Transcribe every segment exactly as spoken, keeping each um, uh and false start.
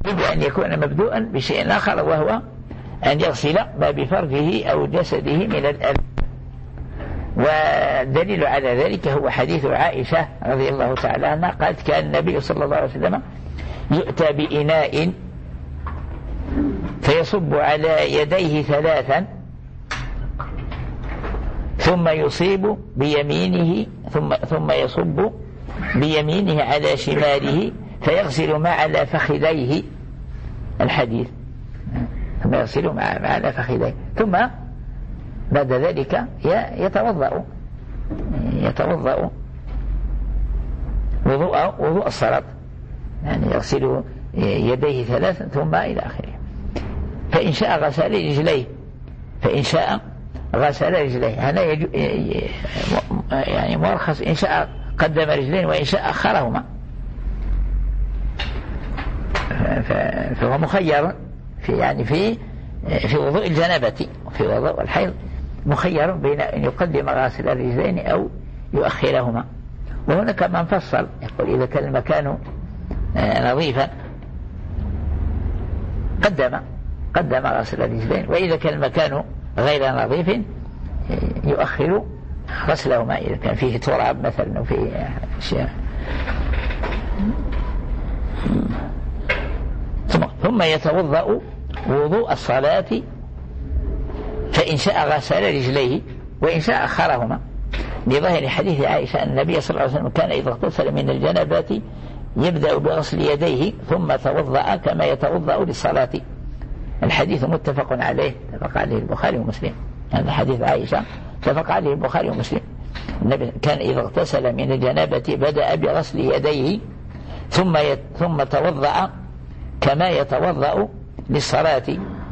أن يكون مبدوءا بشيء آخر، وهو أن يغسل ما بفرجه أو جسده من الأذى. والدليل على ذلك هو حديث عائشة رضي الله تعالى عنها قالت: كان النبي صلى الله عليه وسلم يؤتى بإناء فيصب على يديه ثلاثا ثم يصيب بيمينه ثم, ثم يصب بيمينه على شماله فيغسل ما على فخذيه، الحديث، ثم يغسل ما على فخذيه، ثم بعد ذلك يتوضأ يتوضأ وضوء وضوء الصلاة، يعني يغسل يديه ثلاثا ثم إلى آخره. فإن شاء غسل رجليه فإن شاء غسل رجليه، هذا يعني مرخص، إن شاء قدم رجلين وإن شاء أخرهما، فهو مخير في يعني في في وضوء الجنابة وفي وضوء الحيض، مخير بين أن يقدم غاسل الرجلين أو يؤخرهما. وهناك من فصل يقول: إذا كان المكان نظيفا قدم قدم غسل الرجلين، وإذا كان المكان غير نظيف يؤخر غسلهما إذا كان فيه تراب مثلا وفيه أشياء. ثم يتوضأ وضوء الصلاة، فإن شاء غسل رجليه وإن شاء أخرهما، لظاهر حديث عائشة أن النبي صلى الله عليه وسلم كان إذا اغتسل من الجنابة يبدأ بغسل يديه ثم توضأ كما يتوضأ للصلاة. الحديث متفق عليه، اتفق عليه البخاري ومسلم، هذا يعني حديث عائشة اتفق عليه البخاري ومسلم. النبي كان إذا اغتسل من الجنابة بدأ بغسل يديه ثم يت... ثم توضأ كما يتوضأ للصلاة.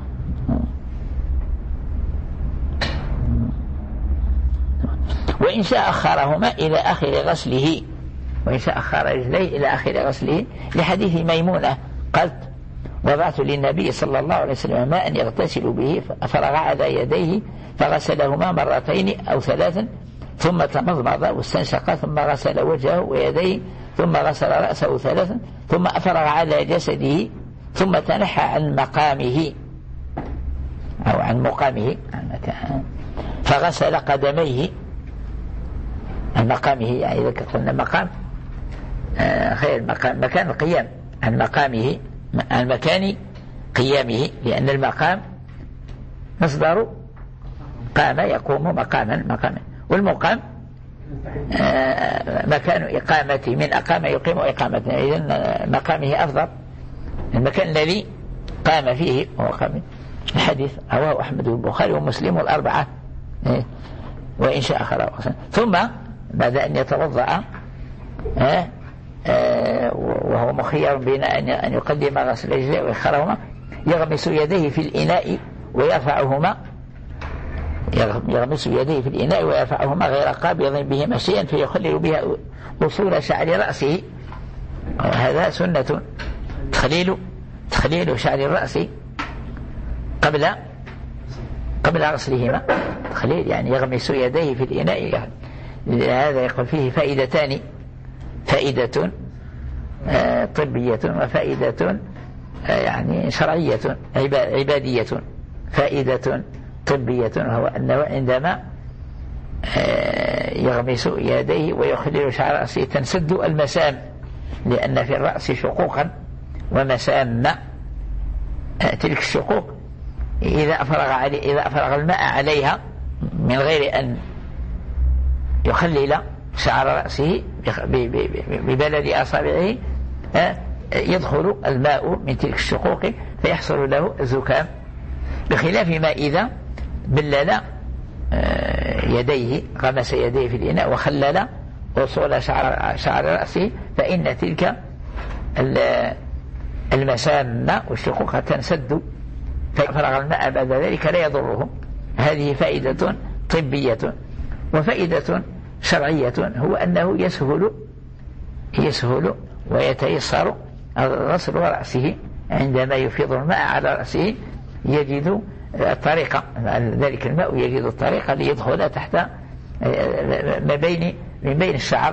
وإن شاء أخرهما إلى آخر غسله، وإن شاء أخر رجليه إلى آخر غسله، لحديث ميمونة قالت: وضعت للنبي صلى الله عليه وسلم ماء يغتسل به فرغ على يديه فغسلهما مرتين أو ثلاثا ثم تمضمض واستنشق ثم غسل وجهه ويديه ثم غسل رأسه ثلاثا ثم أفرغ على جسده ثم تنحى عن مقامه أو عن مقامه فغسل قدميه عن مقامه، يعني إذا قلنا مقام خير مقام مكان القيام، عن مقامه عن مكان قيامه، لأن المقام مصدر قام يقوم مقاما مقاما، والمقام مكان إقامته من أقام يقيم إقامة، إذن مقامه أفضل، المكان الذي قام فيه هو قام. الحديث رواه أحمد والبخاري ومسلم والأربعة، وإن شاء أخره. ثم بعد أن يتوضأ وهو مخير بين أن يقدم غسل رجليه ويأخرهما يغمس يديه في الإناء ويرفعهما يغمس يديه في الإناء ويرفعهما غير قابض بهما شيئا فيخلل بها أصول شعر رأسه. هذا سنة تخليل تخليل شعر الرأس قبل قبل غسلهما، تخليل يعني يغمس يديه في الإناء يعني. هذا يقول فيه فائدتان: فائدة طبية وفائدة يعني شرعية عبادية. فائدة طبية وهو أنه عندما يغمس يديه ويخلل شعر رأسه تنسد المسام، لأن في الرأس شقوقا ومسام، تلك الشقوق إذا أفرغ, علي إذا أفرغ الماء عليها من غير أن يخلل شعر رأسه ببلد أصابعه يدخل الماء من تلك الشقوق فيحصل له زكام، بخلاف ما إذا بلل يديه غمس يديه في الإناء وخلل وصول شعر, شعر رأسه فإن تلك المسام والشقوق تنسد فيفرغ الماء بعد ذلك لا يضره. هذه فائدة طبية. وفائدة شرعية هو أنه يسهل يسهل ويتيسر غسل رأسه عندما يفيض الماء على رأسه، يجد الطريقة، ذلك الماء يجد الطريقة ليدخل تحت ما بين من بين الشعر.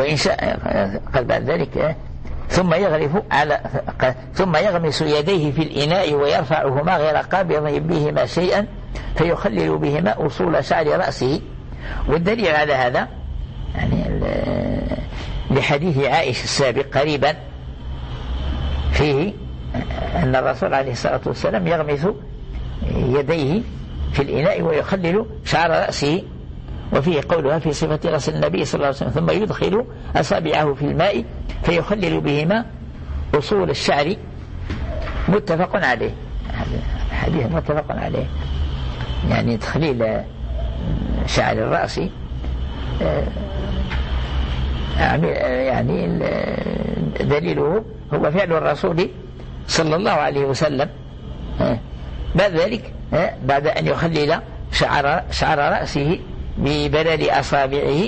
وإن شاء قال بعد ذلك ثم يغرف على ثم يغمس يديه في الإناء ويرفعهما غير قابض بهما شيئا فيخلل بهما أصول شعر رأسه. والدليل على هذا يعني لحديث عائشة السابق قريبا فيه أن الرسول عليه الصلاة والسلام يغمس يديه في الإناء ويخلل شعر رأسه، وفيه قولها في صفة غسل النبي صلى الله عليه وسلم ثم يدخل أصابعه في الماء فيخلل بهما أصول الشعر. متفق عليه، حديث متفق عليه، يعني تخليل شعر الرأس يعني دليله هو فعل الرسول صلى الله عليه وسلم. بعد ذلك بعد أن يخلل شعر, شعر رأسه ببلل أصابعه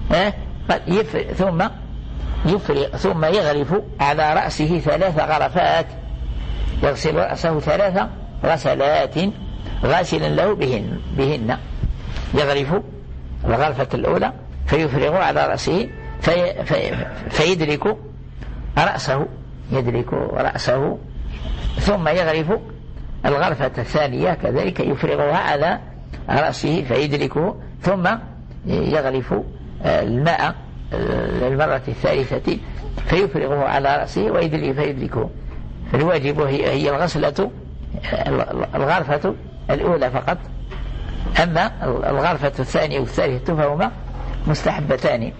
ثم يفرغ ثم يغرف على رأسه ثلاث غرفات، يغسل رأسه ثلاث غسلات غاسلا له بهن, بهن يغرف الغرفة الأولى فيفرغ على رأسه في في فيدرك رأسه يدرك رأسه ثم يغرف الغرفة الثانية كذلك يفرغها على رأسه فيدركه ثم يغرف الماء المرة الثالثة فيفرغه على رأسه ويدرك فيدركه. الواجب هي الغسلة الغرفة الأولى فقط، أما الغرفة الثانية والثالثة فهما مستحبتان.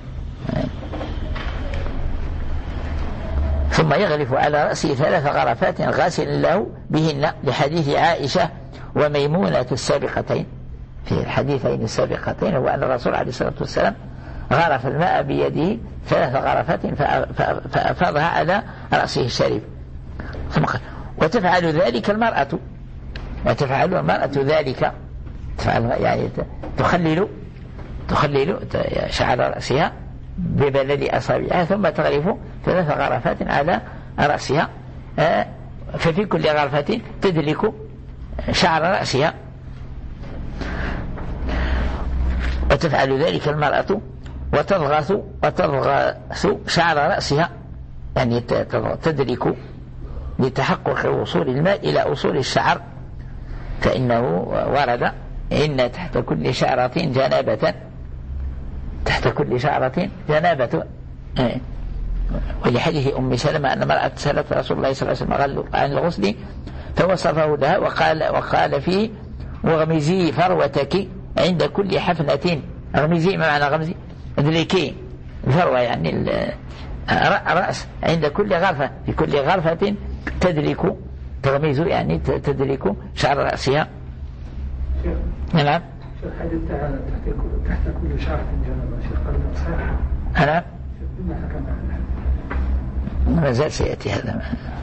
ثم يغرف على رأسه ثلاث غرفات غاسل له بهن لحديث عائشة وميمونة السابقتين. في الحديثين السابقتين هو أن الرسول عليه الصلاة والسلام غرف الماء بيده ثلاث غرفات فأفاضها على رأسه الشريف. ثم قال وتفعل ذلك المرأة وتفعل المرأة ذلك تفعل يعني تخلل تخلل شعر رأسها ببلد أصابعها ثم تغرف ثلاث غرفات على رأسها ففي كل غرفة تدلك شعر رأسها. وتفعل ذلك المرأة وتضغط وتضغط شعر رأسها يعني تدلك لتحقق وصول الماء إلى أصول الشعر، فإنه ورد إن تحت كل شعرة جنابة تحت كل شعرة جنابة. ولحديث أم سلمة أن امرأة سألت رسول الله صلى الله عليه وسلم عن الغسل فوصفه لها وقال, وقال فيه وغمزي فروتك عند كل حفنة. غمزي ما معنى غمزي؟ ادلكي الفروة يعني الرأس عند كل غرفة، في كل غرفة تدلك تغميز يعني تدلك شعر رأسها. نعم الحديث تعالى تحت كل شعرة جنابة شيخ قال صحيح. أنا ما زال سيأتي هذا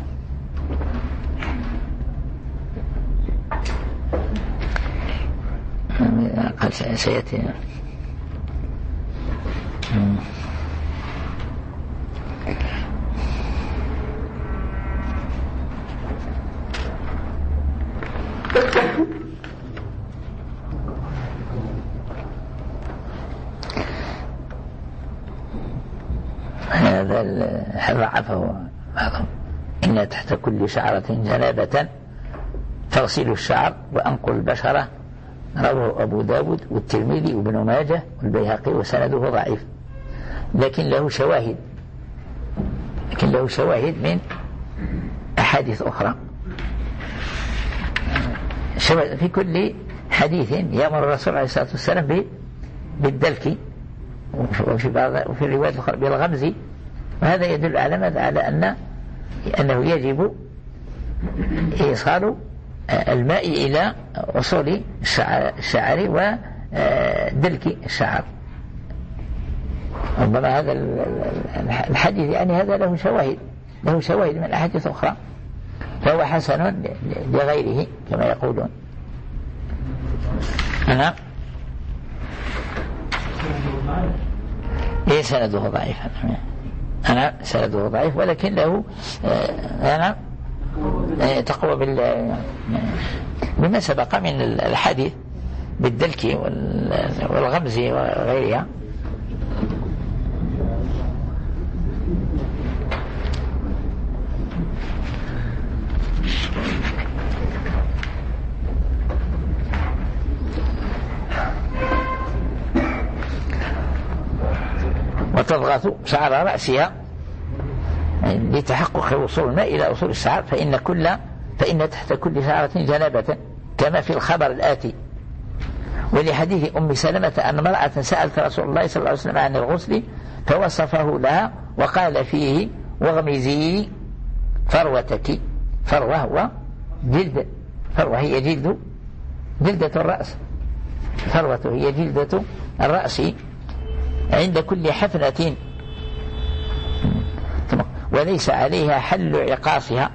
قال سيأتي. هذا ضعفه بعضهم إن تحت كل شعرة جنابة تغسل الشعر وأنقل البشرة. رواه أبو داود والترمذي وابن ماجه والبيهقي وسنده ضعيف، لكن له شواهد لكن له شواهد من أحاديث أخرى. في كل حديث يأمر الرسول عليه الصلاة والسلام بالدلك وفي بعض وفي الروايات الأخرى بالغمز، وهذا يدل على ماذا؟ على أن أنه يجب إيصال الماء إلى وصول الشعر ودلك الشعر. ربما هذا الحديث يعني هذا له شواهد له شواهد من أحاديث أخرى، فهو حسن لغيره كما يقولون. أنا إيه سنده ضعيف أنا سنده ضعيف ولكن له أنا تقوى بما سبق من الحديث بالدلك والغمز وغيرها. وتضغط شعر رأسها لتحقق وصول الماء إلى أصول الشعر، فإن كل فإن تحت كل شعرة جنابة كما في الخبر الآتي. ولحديث أم سلمة أن امرأة سألت رسول الله صلى الله عليه وسلم عن الغسل فوصفه لها وقال فيه واغمزي فروتك. فروة هو جلد، فروة هي جلد جلدة الرأس، فروة هي جلدة الرأس عند كل حفنة، وليس عليها حل عقاصها.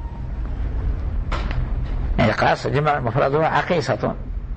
عقاص جمع مفردها عقيصة،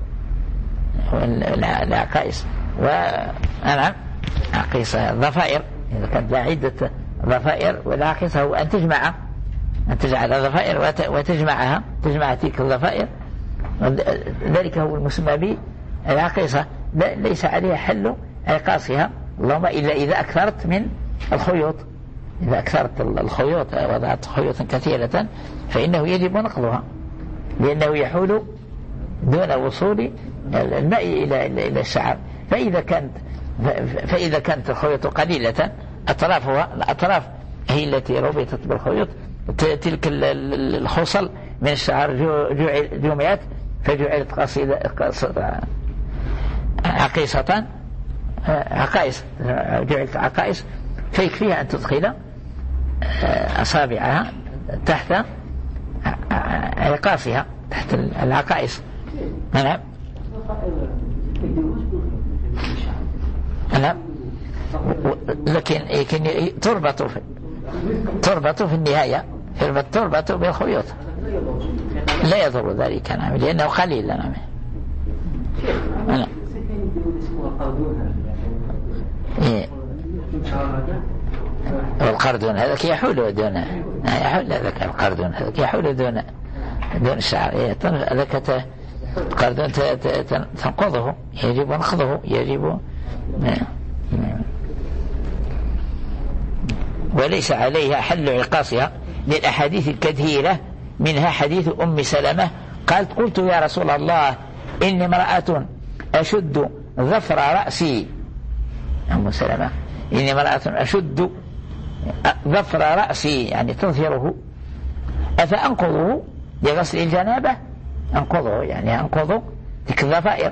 العقائص ونعم عقيصة الضفائر إذا كانت عدة ضفائر، والعقيصة هو أن تجمع أن تجعل الضفائر وتجمعها، تجمع تلك الضفائر، ذلك هو المسمى به العقيصة. ليس عليها حل عقاصها، اللهم إلا إذا أكثرت من الخيوط، إذا أكثرت الخيوط وضعت خيوطا كثيرة فإنه يجب نقضها، لأنه يحول دون وصول الماء إلى إلى الشعر. فإذا كانت فإذا كانت الخيوط قليلة أطرافها الأطراف هي التي ربطت بالخيوط، تلك الخصل من الشعر جمعت فجعلت قصيدة عقيصة عقائص، جعلت عقائص، فيكفيها أن تدخل أصابعها تحت عقاصها، تحت العقائص. نعم نعم، لكن تربط في تربط في النهاية، تربط بالخيوط، لا يضر ذلك نعم، لأنه قليل. نعم نعم والقردون هذاك يحول دون يحول هذاك القردون هذاك يحول دون دون الشعر، هذاك القردون تنقضه، يجب نقضه، يجب. وليس عليها حل عقاصها للأحاديث الكثيرة، منها حديث أم سلمة قالت قلت يا رسول الله إني امرأة أشد ظفر رأسي، أم سلمة إني امرأة أشد ظفر رأسي يعني تظهره، أفأنقضه لغسل الجنابة؟ أنقضه يعني أنقضه تلك الضفائر،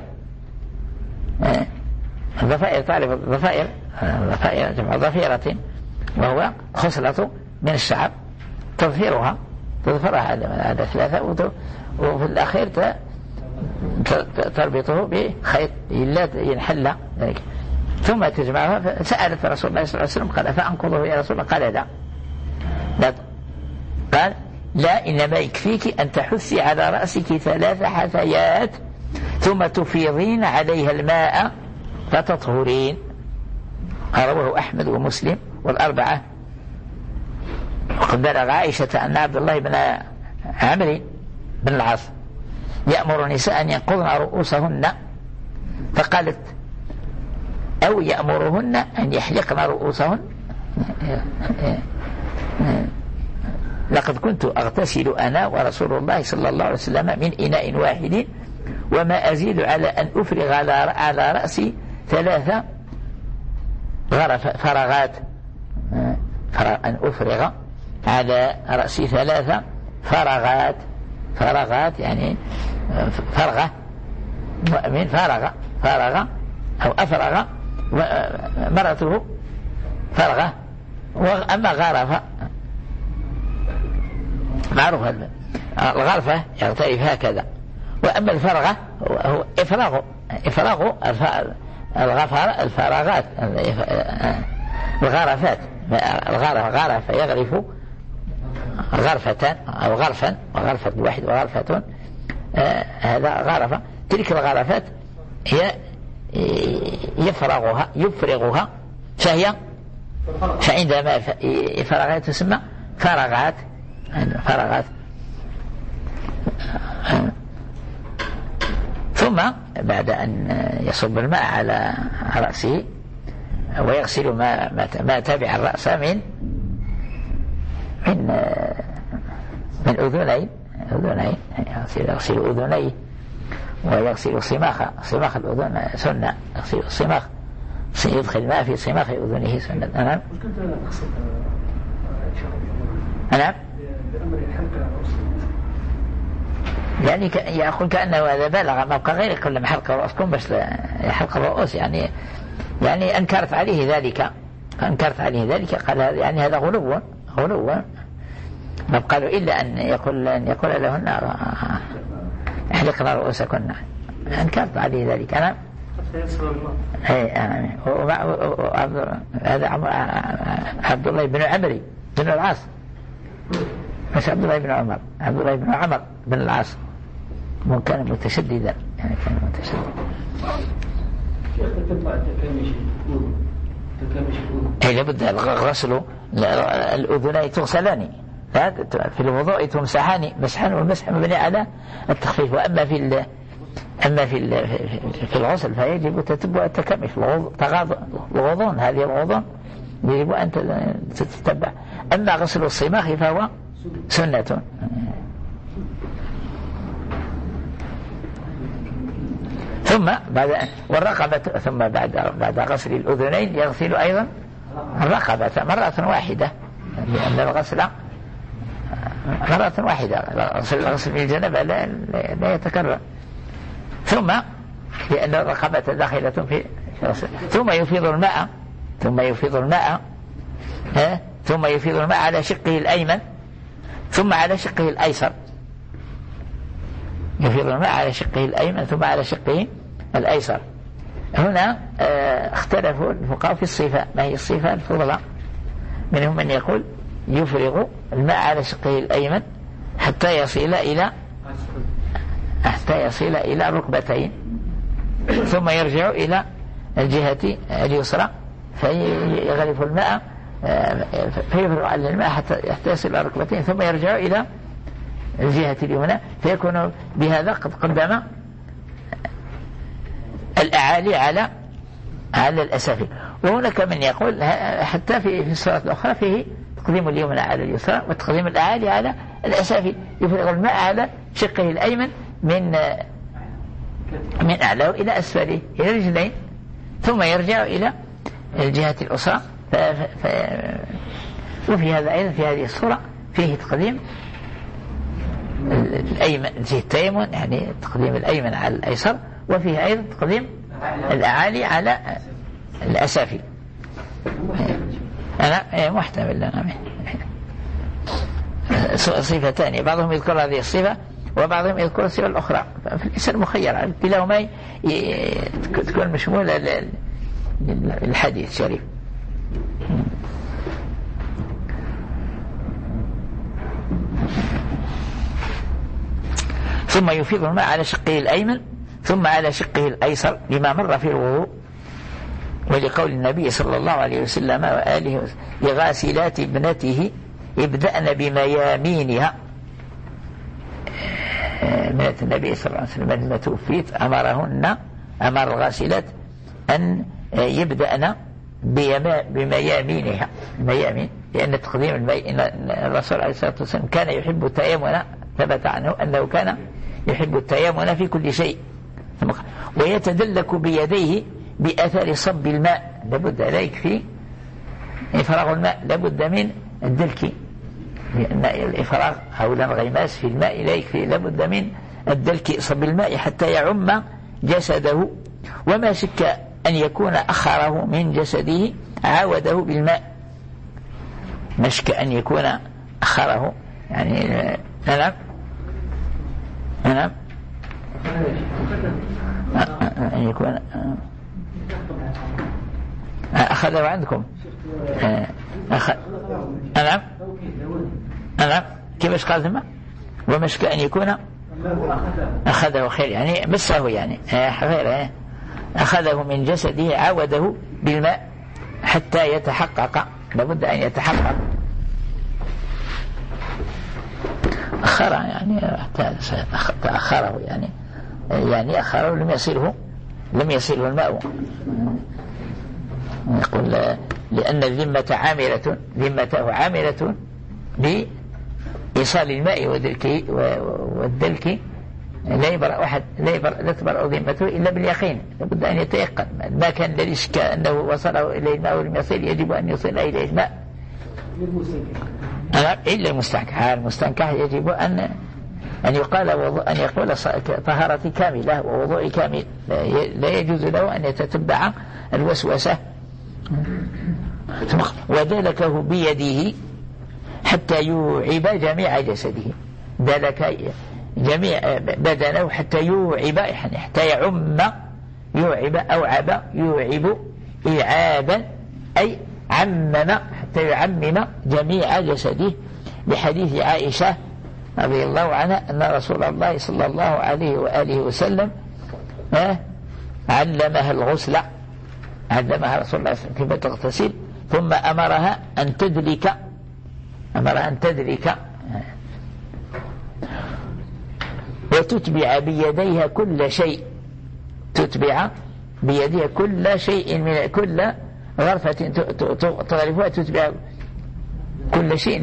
الضفائر تعرف الضفائر، الضفائر جمع ضفيرة وهو خصلة من الشعر تظهرها تظهرها هذا ثلاثة، وفي الأخير تربطه بخيط لا ينحل ذلك ثم تجمعها. فسألت رسول الله صلى الله عليه وسلم قال فأنقضه يا رسول الله؟ قال لا لا قال لا، إنما يكفيك أن تحثي على رأسك ثلاث حثيات ثم تفيضين عليها الماء فتطهرين. رواه أحمد ومسلم والأربعة. وقد بلغ عائشة أن عبد الله بن عمرو بن العاص يأمر النساء أن ينقضن رؤوسهن، فقالت أو يأمرهن أن يحلقن رؤوسهن. لقد كنت أغتسل أنا ورسول الله صلى الله عليه وسلم من إناء واحد وما أزيد على أن أفرغ على رأسي ثلاثة غرف فراغات، أن أفرغ على رأسي ثلاثة فراغات، فراغات يعني فرغة من فرغ فرغ أو أفرغ مرته فرغة. وأما غرفة معروف الغرفة يغترف هكذا، وأما الفرغة هو إفراغ إفراغ الغفر الفراغات الغرفات. الغرف غرف يغرف غرفة أو غرفا وغرفة واحد وغرفة، آه هذا غرفة. تلك الغرفات هي يفرغها يفرغها فهي فعندما فرغات تسمى فرغات فرغات. ثم بعد أن يصب الماء على رأسه ويغسل ما ما تابع الرأس من من من أذنين أذنين يغسل أذنيه ويغسل صماخ صماخ الأذن سنة، يغسل الصماخ سيدخل الماء في صماخ أذنه سنة. نعم. وش كنت تقصد نعم. بأمر الحلقة يعني يقول كأنه هذا بلغ موقع غير كل ما حلق رؤوسكم بس حلق الرؤوس يعني يعني أنكرت عليه ذلك أنكرت عليه ذلك قال يعني هذا غلو غلو ما قالوا إلا أن يقول أن يقول لهن احلقنا رؤوسكن أنكرت عليه ذلك. أنا أي هذا عبد الله بن عمري بن العاص مش عبد الله بن عمر عبد الله بن عمر بن العاص من كان متشددا يعني كان متشدد. شيخ تتبع التكامش تكامش أي لابد غسل الأذنين تغسلان في الوضوء تمسحان مسحان والمسح مبني على التخفيف. وأما في ال أما في في الغسل فيجب تتبع التكامش الغضون هذه الغضون يجب أن تتبع. أما غسل الصماخ فهو سنة. ثم بعد والرقبة ثم بعد بعد غسل الأذنين يغسل أيضا الرقبة مرة واحدة لأن الغسل مرة واحدة غسل الجنابة لا, لا يتكرر. ثم لأن الرقبة داخلة في غسل ثم يفيض الماء ثم يفيض الماء ها ثم يفيض الماء على شقه الأيمن ثم على شقه الأيسر. يفيض الماء على شقه الأيمن ثم على شقه الأيسر. هنا اه اختلفوا الفقهاء في الصفة ما هي الصفة الفضلى. منهم من يقول يفرغ الماء على شقه الأيمن حتى يصل إلى حتى يصل إلى ركبتين ثم يرجع إلى الجهة اليسرى فيغلف الماء فيفرغ على الماء حتى يصل إلى ركبتين ثم يرجع إلى الجهة اليمنى فيكون بهذا قد قدم الأعالي على على الأسافل. وهناك من يقول حتى في الصورة الأخرى فيه تقديم اليمنى على اليسرى وتقديم الأعالي على الأسافل. يفرغ الماء على شقه الأيمن من من أعلاه إلى أسفله إلى الرجلين ثم يرجع إلى الجهة الأخرى. وفي هذا أيضا في هذه الصورة فيه تقديم الأيمن فيه التيمن يعني تقديم الأيمن على الأيسر وفيه أيضا تقديم الأعالي على الأسافل. أنا محتمل لنا صفتان بعضهم يذكر هذه الصفة وبعضهم يذكر الصفة الأخرى فالإنسان مخير كلاهما تكون مشمولة للحديث الشريف. ثم يفيض الماء على شقه الأيمن ثم على شقه الأيسر لما مر في الوضوء ولقول النبي صلى الله عليه وسلم وآله لغاسلات ابنته ابدأن بميامينها. من النبي صلى الله عليه وسلم لما توفيت أمرهن أمر الغاسلات أن يبدأن بميامينها الميامين لأن تقديم المي... الرسول عليه الصلاة والسلام كان يحب التيامن ثبت عنه أنه كان يحب التيامن في كل شيء ويتدلك بيديه بأثر صب الماء. لابد لا يكفي إفراغ الماء لابد من الدلك لأن الإفراغ حول الغماس في الماء لا يكفي لابد من الدلك صب الماء حتى يعم جسده وما شك أن يكون أخره من جسده عاوده بالماء ما شك أن يكون أخره يعني نعم نعم أن يكون أخذه عندكم أخذ نعم نعم كيف قال ثم ومشك أن يكون أخذه خير يعني مسه يعني خير أخذه من جسده عوده بالماء حتى يتحقق لابد أن يتحقق أخر يعني تأخره يعني يعني أخره لم يصله لم يصله الماء. يقول لأن الذمة عاملة ذمته عاملة بإيصال الماء والدلك والدلك لا يبرأ واحد لا يبرأ لا تبرأ ذمته إلا باليقين، لابد أن يتيقن ما كان الذي شك أنه وصله إليه الماء ولم يصل يجب أن يصل إليه الماء إلا المستنكح. المستنكح يجب أن أن يقال وضوء أن يقول طهارتي كاملة ووضوء كامل، لا يجوز له أن يتتبع الوسوسة. ودلكه بيده حتى يوعب جميع جسده، دلك جميع بدنه حتى يوعب حتى يعم، يوعب أوعب يوعب إيعابا أي عمم حتى يعمم جميع جسده، لحديث عائشة رضي الله عنها أن رسول الله صلى الله عليه وآله وسلم علمها الغسل، علمها رسول الله كيف تغتسل، ثم أمرها أن تدلك، أمرها أن تدلك وتتبع بيديها كل شيء، تتبع بيديها كل شيء من كل غرفة تغرفها، تتبع كل شيء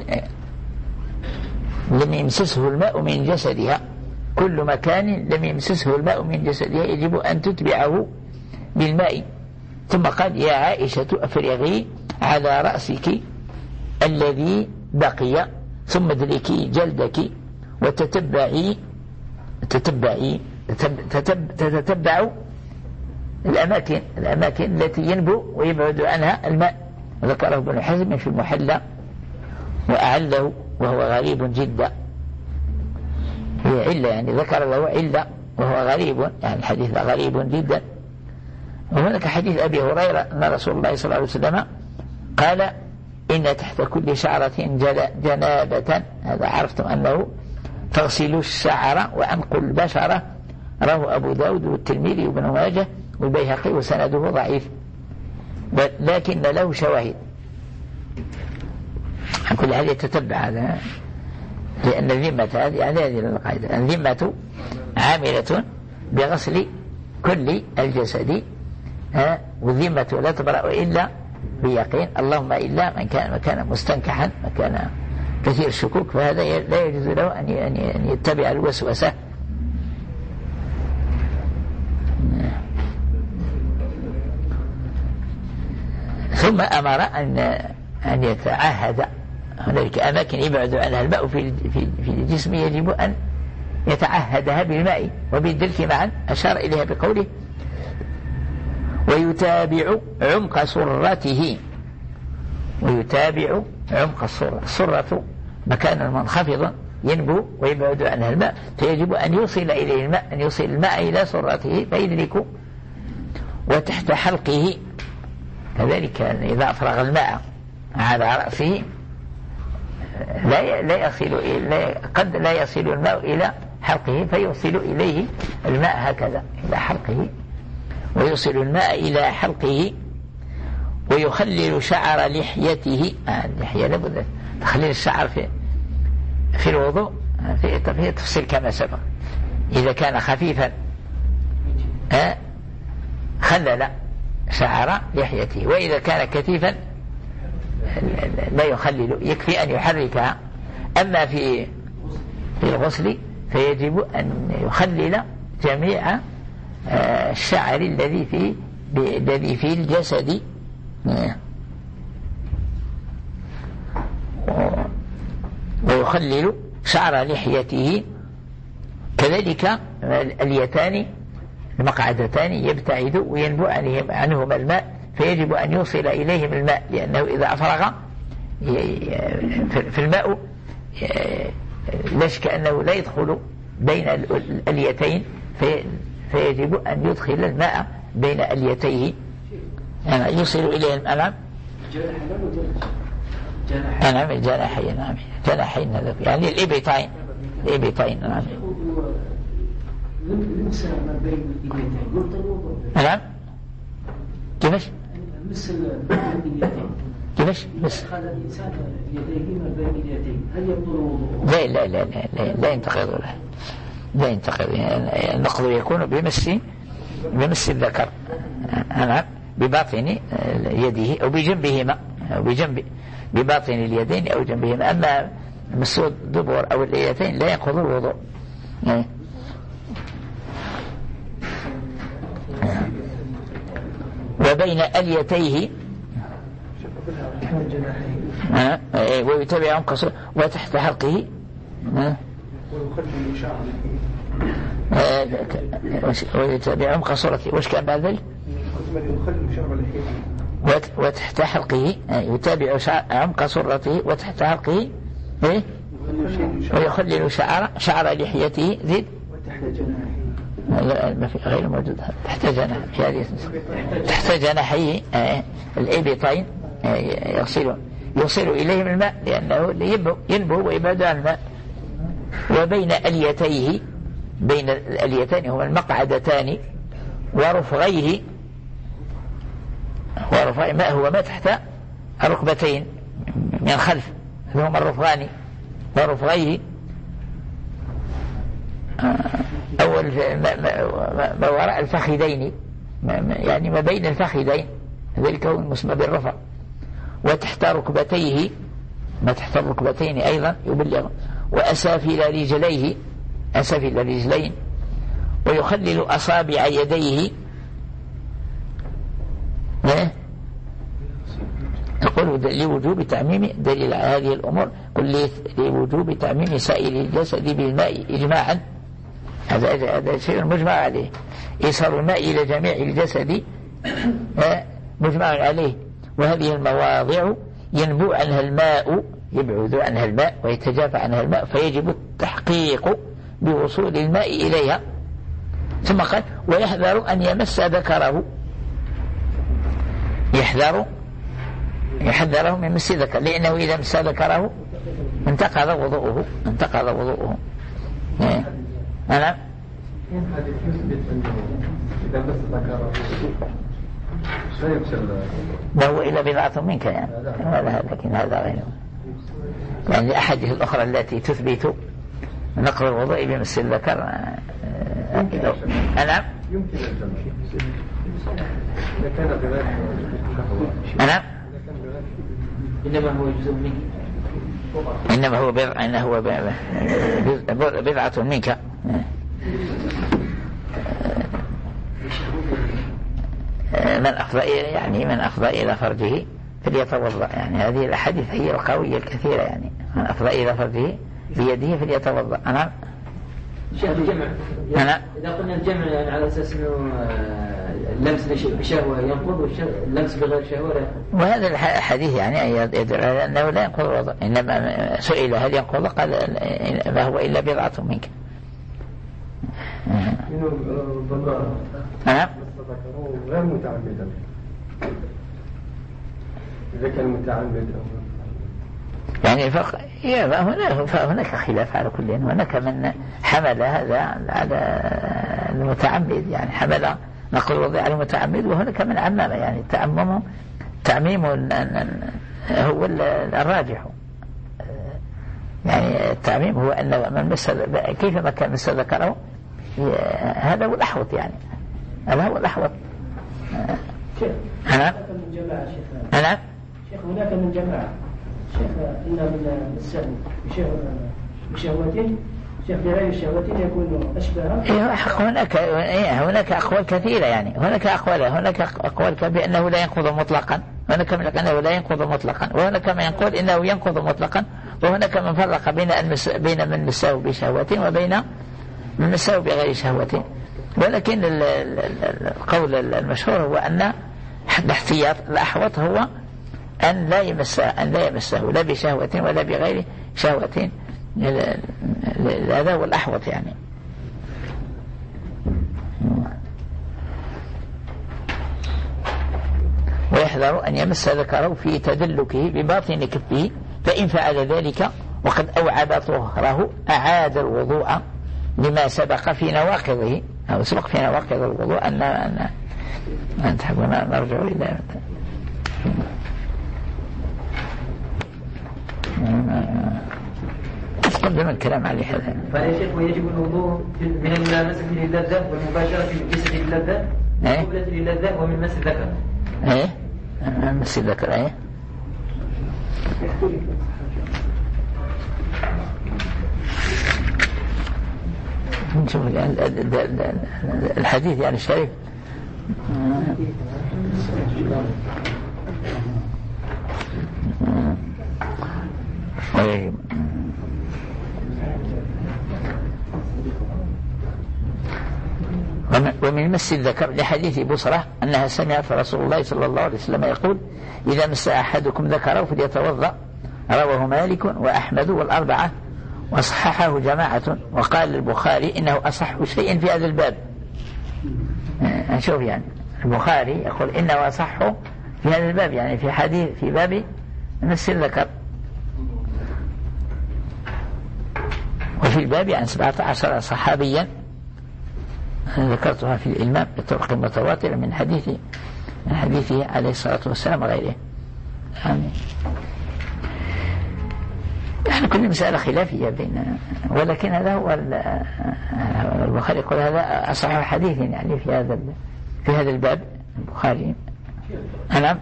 لم يمسسه الماء من جسدها، كل مكان لم يمسسه الماء من جسدها يجب أن تتبعه بالماء. ثم قال يا عائشة أفرغي على رأسك الذي بقي ثم ادلكي جلدك وتتبعي تتبعي تتتبع الأماكن الأماكن التي ينبو ويبعد عنها الماء. ذكره ابن حزم في المحلى وأعله وهو غريب جدا، هي علة يعني ذكر له علة وهو غريب، يعني الحديث غريب جدا. وهناك حديث أبي هريرة أن رسول الله صلى الله عليه وسلم قال إن تحت كل شعرة جنابة، هذا عرفتم أنه تغسل الشعر وأنقل البشرة، رواه أبو داود والترمذي وابن ماجه والبيهقي وسنده ضعيف لكن له شواهد. عن كل هذا يتتبع هذا، لأن الذمة هذه يعني هذه القاعدة، الذمة عاملة بغسل كل الجسد، ها، والذمة لا تبرأ إلا بيقين، اللهم إلا من كان مكان مستنكحا مكان كثير الشكوك، فهذا لا يجوز له أن يتبع الوسوسة. ثم أمر أن أن يتعهد، هناك أماكن يبعد عنها الماء في في الجسم يجب أن يتعهدها بالماء وبالدلك معا، أشار إليها بقوله ويتابع عمق سرته، ويتابع عمق السرة، السرة مكان منخفض ينبو ويبعد عنها الماء، فيجب أن يوصل إليه الماء، أن يوصل الماء إلى سرته فيدرك. وتحت حلقه كذلك إذا أفرغ الماء على رأسه لا لا يصل لا قد لا يصل الماء إلى حلقه فيوصل إليه الماء هكذا إلى حلقه، ويوصل الماء إلى حلقه ويخلل شعر لحيته. آه اللحية لابد تخليل الشعر في في الوضوء في تفصيل كما سبق، إذا كان خفيفا آه خلل شعر لحيته، وإذا كان كثيفا لا يخلل، يكفي أن يحركها. أما في في الغسل فيجب أن يخلل جميع الشعر الذي في الذي في الجسد، ويخلل شعر لحيته. كذلك اليتان المقعدتان يبتعد وينبو عنهما الماء، فيجب أن يوصل إليهم الماء، لأنه إذا أفرغ في الماء لا شك أنه لا يدخل بين اليتين، فيجب أن يدخل الماء بين اليتيه، يعني يوصل إليهم الألم. نعم الجناحين، نعم جناحين هذا يعني الإبطين، الإبطين نعم. نعم كيفاش؟ مثل اليدين كيفاش؟ بس هذا الإنسان يديه ما بين اليدين هل يبطل وضوءه؟ لا لا لا لا لا, لا ينتقض له، لا ينتقض. يعني النقض يكون بمس بمس الذكر، نعم بباطن يده أو بجنبهما أو بجنب بباطن اليدين أو جنبهما. أما مس الدبر أو اليدين لا ينقض الوضوء. وبين أليتيه ها ويتابع عمق صورته وتحت حلقه ويتابع عمق صورته. وش كان بعد ذلك؟ وتحت حلقه يتابع عمق صورته وتحت حلقه إيه؟ ويخلل شعر شعر لحيته زيد ما في غير موجود تحت جناح تحت جناحيه الإبطين يصل يصل إليهم الماء لأنه ينبو ويبعد عن الماء. وبين أليتيه بين الأليتين هما المقعدتان ورفغيه ورفغ ما هو ما تحت الركبتين من خلف هما الرفغان ورفغيه أول ما, ما وراء الفخذين يعني ما بين الفخذين ذلك هو المسمى بالرفع. وتحت ركبتيه ما تحت الركبتين أيضا يبلغ. وأسافل رجليه أسافل رجلين ويخلل أصابع يديه يقول لوجوب تعميم دليل على هذه الأمور كل لوجوب تعميم سائل الجسد بالماء إجماعا. هذا هذا شيء مجمع عليه. إيصال الماء إلى جميع الجسد مجمع عليه. وهذه المواضع ينبو عنها الماء يبعد عنها الماء ويتجافى عنها الماء فيجب التحقيق بوصول الماء إليها. ثم قال ويحذر أن يمس ذكره يحذر يحذره من مس ذكر لأنه إذا مس ذكره انتقض وضوءه انتقض وضوءه. أنا هو إلا بضعة منك يعني هذا لكن هذا غيره يعني لأحد الأخرى التي تثبت نقل الوضوء بمس الذكر. أنا أنا إنما هو جزء منك إنما هو بضع إنه هو بضعة منك. من أفضى يعني من أفضى إلى فرجه فليتوضأ يعني هذه الأحاديث هي القوية الكثيرة يعني من أفضى إلى فرجه بيده فليتوضأ. أنا شيخ الجمع أنا إذا قلنا الجمع يعني على أساس إنه اللمس بشهوة ينقض واللمس بغير شهوة لا ينقض. وهذا الحديث يعني يدل على أنه لا ينقض الوضوء. إنما سئل هل ينقض قال ما هو إلا بضعة منك. أنا غير متعمدا إذا كان متعمد يعني فق... هناك هناك خلاف على كل. هناك من حمل هذا على المتعمد يعني حمل نقل الوضوء على المتعمد وهناك من عمم يعني التعمم تعميم هو الراجح يعني التعميم هو أن من مس كيفما كان مس ذكره هذا هو الأحوط يعني هذا هو الأحوط. أنا أنا شيخ هناك من جماعة شيخ إن من السهو بشهوتين شيخ بغير شهوتين يكون أشبه. هناك هناك أقوال كثيرة يعني هناك أقوال هناك أقوال بأنه لا ينقض مطلقا هناك من أنه لا ينقض مطلقا وهناك من يقول إنه ينقض مطلقا وهناك من فرق بين المس بين من مسه بشهوة وبين من مسه بغير شهوة. ولكن القول المشهور هو أن الاحتياط الأحوط هو أن لا يمسه أن لا يمسه لا بشهوة ولا بغير شهوة. هذا هو الأحوط يعني. ويحذر أن يمس ذكره في تدلكه بباطن كفه فإن فعل ذلك وقد أوعب طهره أعاد الوضوء لما سبق في نواقضه أو سبق في نواقض الوضوء أن أن أن تحبنا نرجع إلى تقدم الكلام عليه هذا. فيا شيخ ويجب الوضوء من الملامسة للذة والمباشرة بالجسد للذة والقبلة للذة ومن مس الذكر. إيه من مس الذكر إيه نشوف الحديث يعني الشريف ومن مس الذكر لحديث بصرة أنها سمعت رسول الله صلى الله عليه وسلم يقول إذا مس أحدكم ذكره فليتوضأ. رواه مالك وأحمد والأربعة وصححه جماعة. وقال البخاري إنه أصح شيء في هذا الباب. نشوف يعني البخاري يقول إنه أصح في هذا الباب، يعني في حديث في باب مس الذكر. وفي الباب عن سبعة عشر صحابيا ذكرتها في الإلمام بطرق متواترة من حديث من حديثه عليه الصلاة والسلام وغيره. آمين. يعني كل مسألة خلافية بين، ولكن هذا هو البخاري يقول هذا أصح حديث يعني في هذا في هذا الباب البخاري. أنا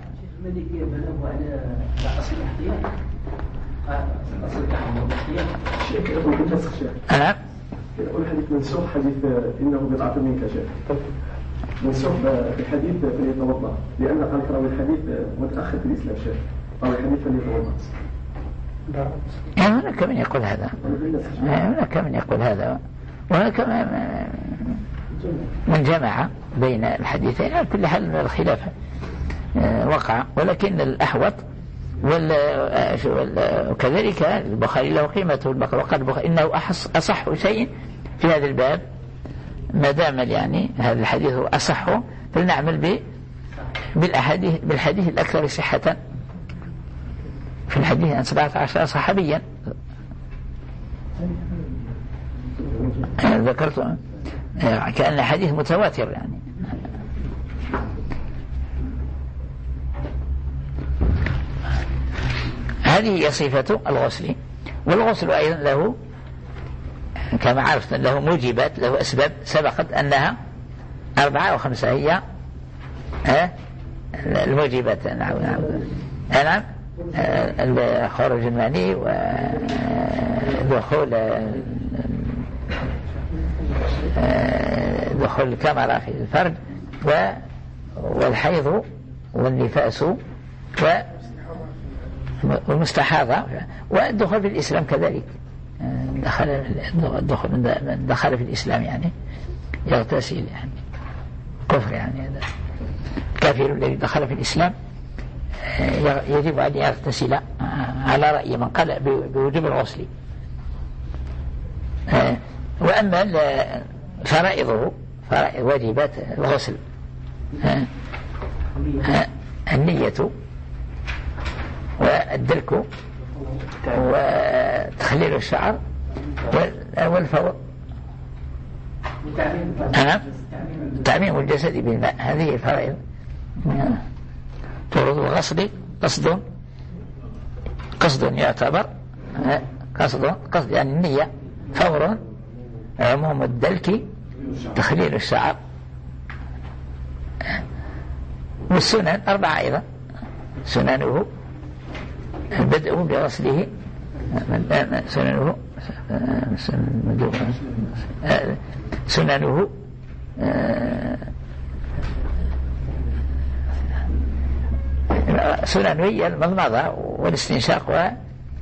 أنا يقول حديث منسوخ، حديث إنه بضعة منك شيء منسوخ بحديث فليتوضأ، لأن قال راوي الحديث متأخر في الإسلام شيء، راوي الحديث فليتوضأ. هناك من يقول هذا، هناك من يقول هذا، وهناك من جمع بين الحديثين. على كل حال الخلاف وقع، ولكن الأحوط وكذلك البخاري له قيمته. وقال البخاري إنه أصح شيء في هذا الباب، ما دام يعني هذا الحديث أصح فلنعمل بالأحاديث بالحديث الأكثر صحة. في الحديث عن سبعة عشر صحابيا ذكرت كأن حديث متواتر يعني. هذه هي صفة الغسل. والغسل أيضا له كما عرفت له موجبات، له أسباب سبقت أنها أربعة وخمسة هي الموجبات. نعم نعم خروج المني ودخول دخول الكاميرا في الفرج والحيض والنفاس والمستحاضة والدخول في الإسلام كذلك. دخل الدخول من دخل في الإسلام يعني يغتسل يعني كفر، يعني هذا الكافر الذي دخل في الإسلام يجب أن يغتسل على رأي من قال بوجوب الغسل. وأما فرائضه فرائض واجبات الغسل النية والدلك وتخليل الشعر والفور، أنا تعميم الجسد بالماء. هذه فرائض فرض الغسل قصد قصد يعتبر قصد قصد يعني النية، فور، عموم الدلك، تخليل الشعر. والسنن أربعة أيضا، سننه البدء بغسله، سننه سننه سنن هي المضمضة والاستنشاق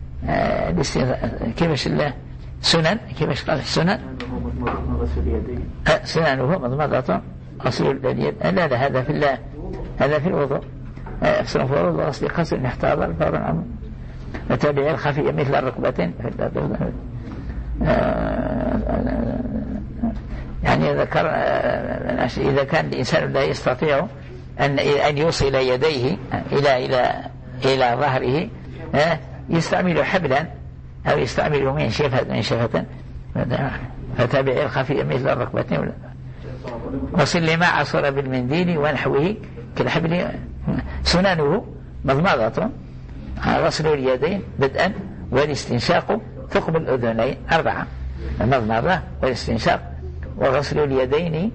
كيفاش السنن كيفاش قال السنن سننه مضمضة غسل اليد. لا لا هذا في الله، هذا في الوضوء. أحسن فروض وغسل قصر احتاض الفور العمل وتابع الخفية مثل الركبتين. يعني ذكر إذا كان الإنسان لا يستطيع أن أن يوصل يديه إلى إلى إلى ظهره يستعمل حبلا أو يستعمل منشفة منشفة فتابع الخفية مثل الركبتين. وصل ما عصر بالمنديل ونحوه كالحبل. سننه مضمضة غسل اليدين بدءا والاستنشاق ثقب الأذنين أربعة، المضمضة والاستنشاق وغسل اليدين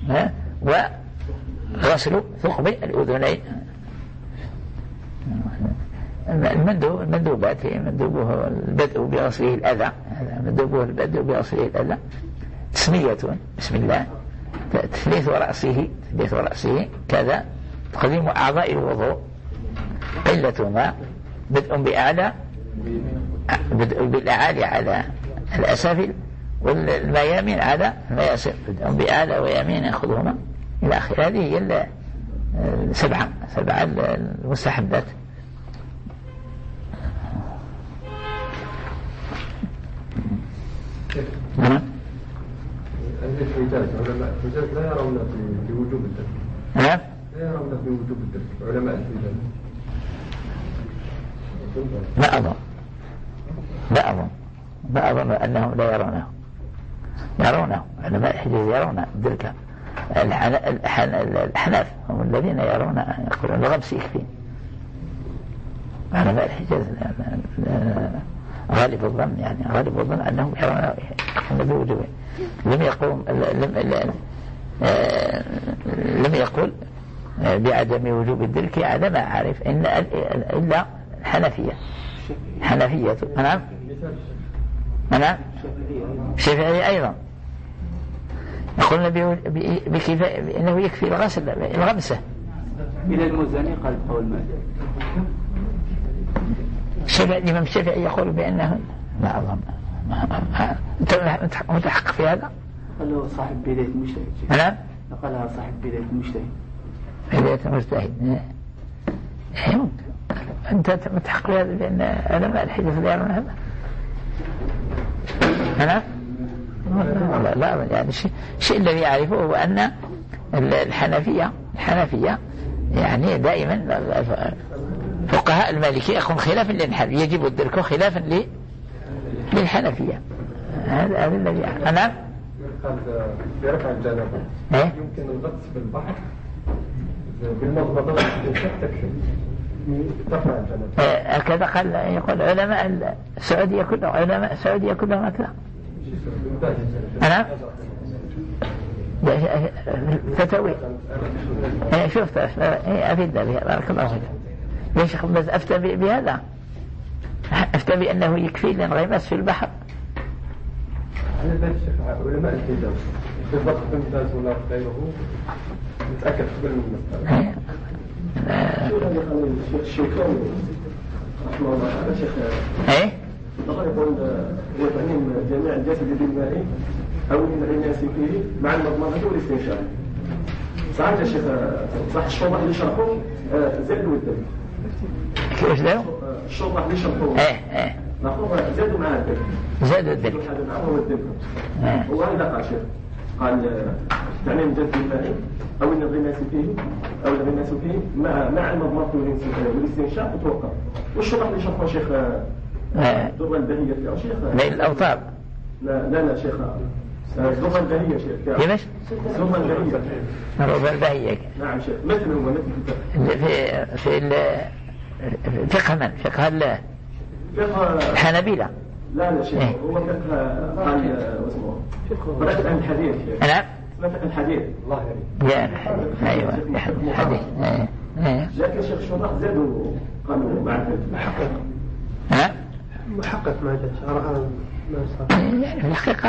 وغسل ثقب الأذنين. المندوب المندوبات مندوبه البدء بغسله الأذى، مندوبه البدء بغسله الأذى. تسمية بسم الله تثليث رأسه تثليث رأسه كذا. تقديم أعضاء الوضوء قلة ماء، بدء بأعلى بدء بالأعالي على الأسافل، والميامين على المياسر، بدء بأعلى ويمين يأخذهما إلى آخر. هذه هي السبعة سبعة المستحبات. نعم. الحجاج علماء الحجاج لا يرون بوجوب الدرك. نعم. لا يرون بوجوب الدرك علماء الحجاج. لا أظن لا أظن لا أظن أنهم لا يرونه يرونه علماء الحجاز يرون الدرك. الأحناف هم الذين يرون يقولون الغمس يكفي. علماء الحجاز غالب الظن يعني غالب الظن أنهم يرون بوجوبه. لم يقوم لم لم يقول بعدم وجوب الدرك على ما أعرف إن إلا الحنفية حنفية. نعم نعم الشافعية أيضا يقولون بكفاية إنه يكفي الغسل الغمسة. إلى المزني قال قول مالك. الشافعي الإمام الشافعي يقول بأنه لا أظن. أنت متحقق في هذا؟ قال صاحب بداية المجتهد. نعم قالها صاحب بداية المجتهد. بداية المجتهد أنت متحقق في هذا بأن علماء الحديث لا يرون هذا؟ نعم لا لا يعني الشيء الشيء الذي يعرفه هو أن الحنفية الحنفية يعني دائما فقهاء المالكية يكون خلافا للحنفية يجب الدرك خلافا للحنفية. هذا هذا الذي أنا برفع الجنابة يمكن الغطس بالبحر بالمضمضة تكفي ترفع الجنابة. هكذا قال يقول علماء السعودية كلهم علماء السعودية كلهم هكذا. أنا فتوي شفت أفيد بها بارك الله فيك يا شيخ. بس أفتى بهذا أفتى بأنه يكفي للغمس في البحر. أنا ذا الشيخ علماء الحجاز في ضبط الممتاز ولا غيره متأكد قبل من المسألة. الشيخان رحمه الله تعالى شيخ إيه يقول هو تعميم جميع الجسد بالماء أو من الناس فيه مع المضمضة والاستنشاق. صحيح يا شيخ صح الشرطة اللي شرحوه زادوا الدم. كيف زادوا؟ الشرطة اللي شرحوه إيه إيه نقول زادوا معاه الدم. زادوا الدم. هذا معه هو الدم. هو هذا قال شيخ قال تعميم جسد بالماء أو من الناس فيه أو الناس فيه مع مع المضمضة والاستنشاق وتوقف. والشرطة اللي شرحوه شيخ الدرة البهية يا شيخ بين الأوطار. لا لا لا شيخ الدرة البهية شيخ كيفاش؟ الدرة البهية. الدرة البهية. نعم شيخ مثل هو مثل في في فقه من فقه ال الحنابلة. لا لا شيخ هو فقه قال اسمه فقه الحديث. نعم فقه الحديث الله يا أيوة الحديث. لكن شيخ شرح زادوا قالوا بعد محقق. ها محقق ما شرح ما صار يعني في الحقيقة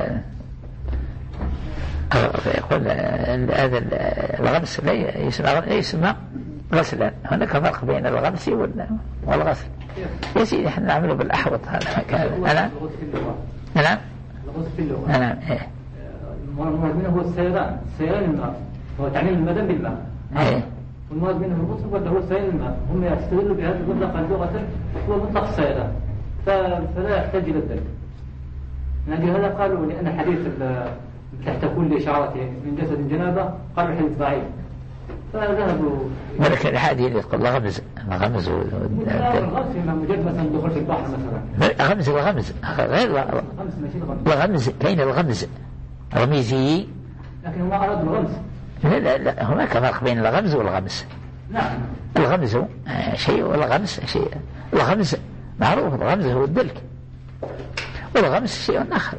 يقول هذا الغمس لا يسمى يسمى غسلا. هناك فرق بين الغمس والغسل يا سيدي احنا نعمله بالأحوط. هذا كان أنا أنا أنا إيه المراد منه هو السيران سيران الماء هو تعميم المدن بالماء. إيه والمراد منه الغسل ولا هو سيران الماء. هم يستدلوا بهذا المطلق اللغة هو مطلق السيران فلا يحتاج إلى الدليل. لأن هذا قالوا لأن حديث تحت كل شعرة من جسد جنابة قالوا الحديث ضعيف فذهبوا. ولكن الحادي اللي تقول غمز غمز مجرد مثلا دخول في البحر مثلا غمز الغمز غير الغمز كاين الغمز رميزي لكن هم أرادوا الغمز. لا لا لا هناك فرق بين الغمز والغمز. نعم الغمز شيء والغمز شيء. الغمز معروف الغمز هو الدلك والغمز شيء آخر.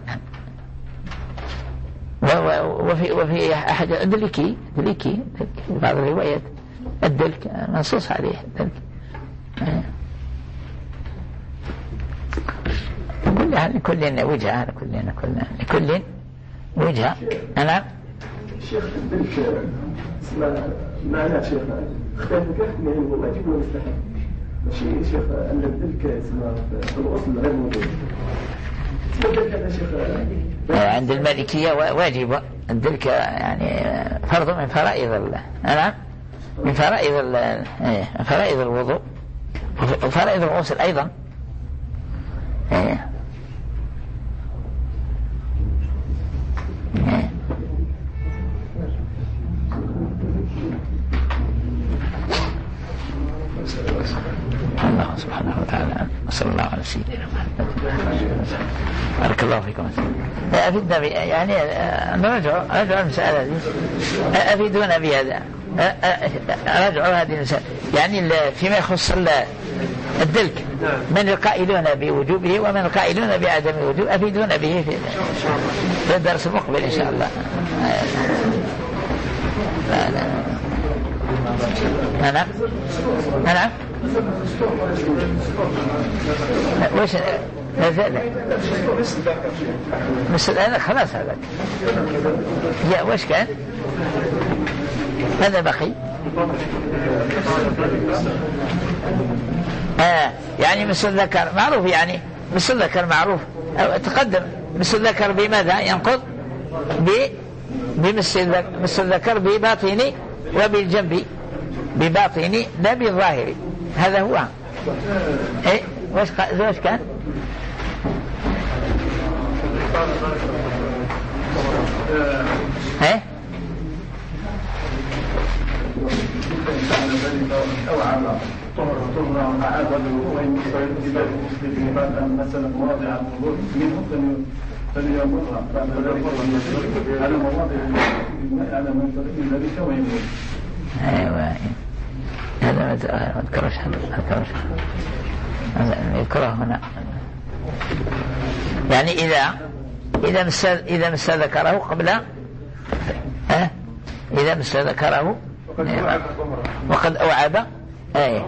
وفي وفي أحد دلكي دلكي بعض الروايات الدلك منصوص عليه الدلك. كل كل وجهة كل كل كل وجهة. أنا الشيخ الدلك معناه شيخ اختلاف الكلام هل هو واجب ولا مستحب؟ ماشي شيخ أن الدلك اسمه في الأصل غير موجود. عند المالكية واجب الدلك، يعني فرض من فرائض الله. أنا من فرائض من فرائض الوضوء وفرائض الغسل أيضا. الله سبحانه وتعالى صلى الله على سيدنا محمد. بارك الله فيكم. أفيدنا يعني نرجع رجع المسألة دي، أفيدونا بهذا، رجعوا هذه المسألة يعني فيما يخص الدلك، من القائلون بوجوبه ومن القائلون بعدم الوجوب أفيدونا به في الدرس المقبل إن شاء الله. لا لا أنا أنا وش هذا مثل أنا خلاص هذا يا وش كان هذا بقي آه يعني مثل ذكر معروف، يعني مثل ذكر معروف تقدم. مثل ذكر بماذا ينقض؟ بمثل مثل ذكر بباطني وبالجنب، بباطني لا بالظاهري. هذا هو ايه وش وش كان ايه أو على طهر مع الرجل وإن استجباب المسلمين بعد أن مثلا مواضع الوضوء منه فليمر بعد ذلك على مواضع على من ذلك ويمر. أيوة هذا ما أذكرش أذكرش يذكره هنا. يعني إذا إذا مس إذا مس ذكره قبل أه إذا مس ذكره وقد أوعب أي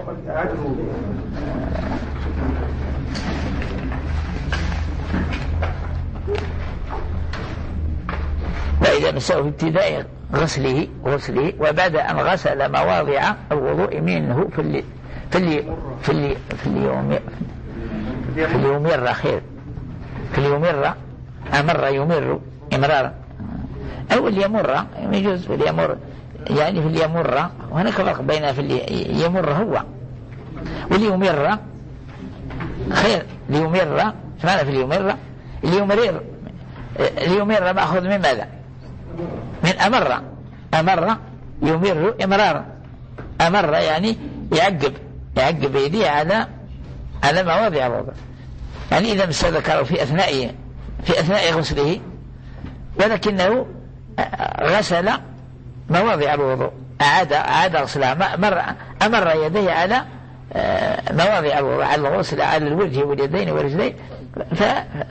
وإذا مسه في ابتداء غسله غسله وبعد أن غسل مواضع الوضوء منه في اللي في اللي في اللي في اليوم في اليوم مرة خير في اليوم مرة أمر يمر إمرارا أو اللي يمر يجوز في اليمر، يعني في اللي يمر، وهناك فرق بين في اللي يمر هو واللي يمر خير. ليمر ماذا في اليمر؟ اليمرير اليمر مأخذ من ماذا؟ من أمر. أمر يمر إمرارا. أمر يعني يعقب يعقب يديه على على مواضع الوضوء. يعني إذا مس ذكره في أثناء في أثناء غسله ولكنه غسل مواضع الوضوء أعاد أعاد غسلها، مر أمر يديه على مواضع الوضوء، على الغسل على الوجه واليدين والرجلين، ف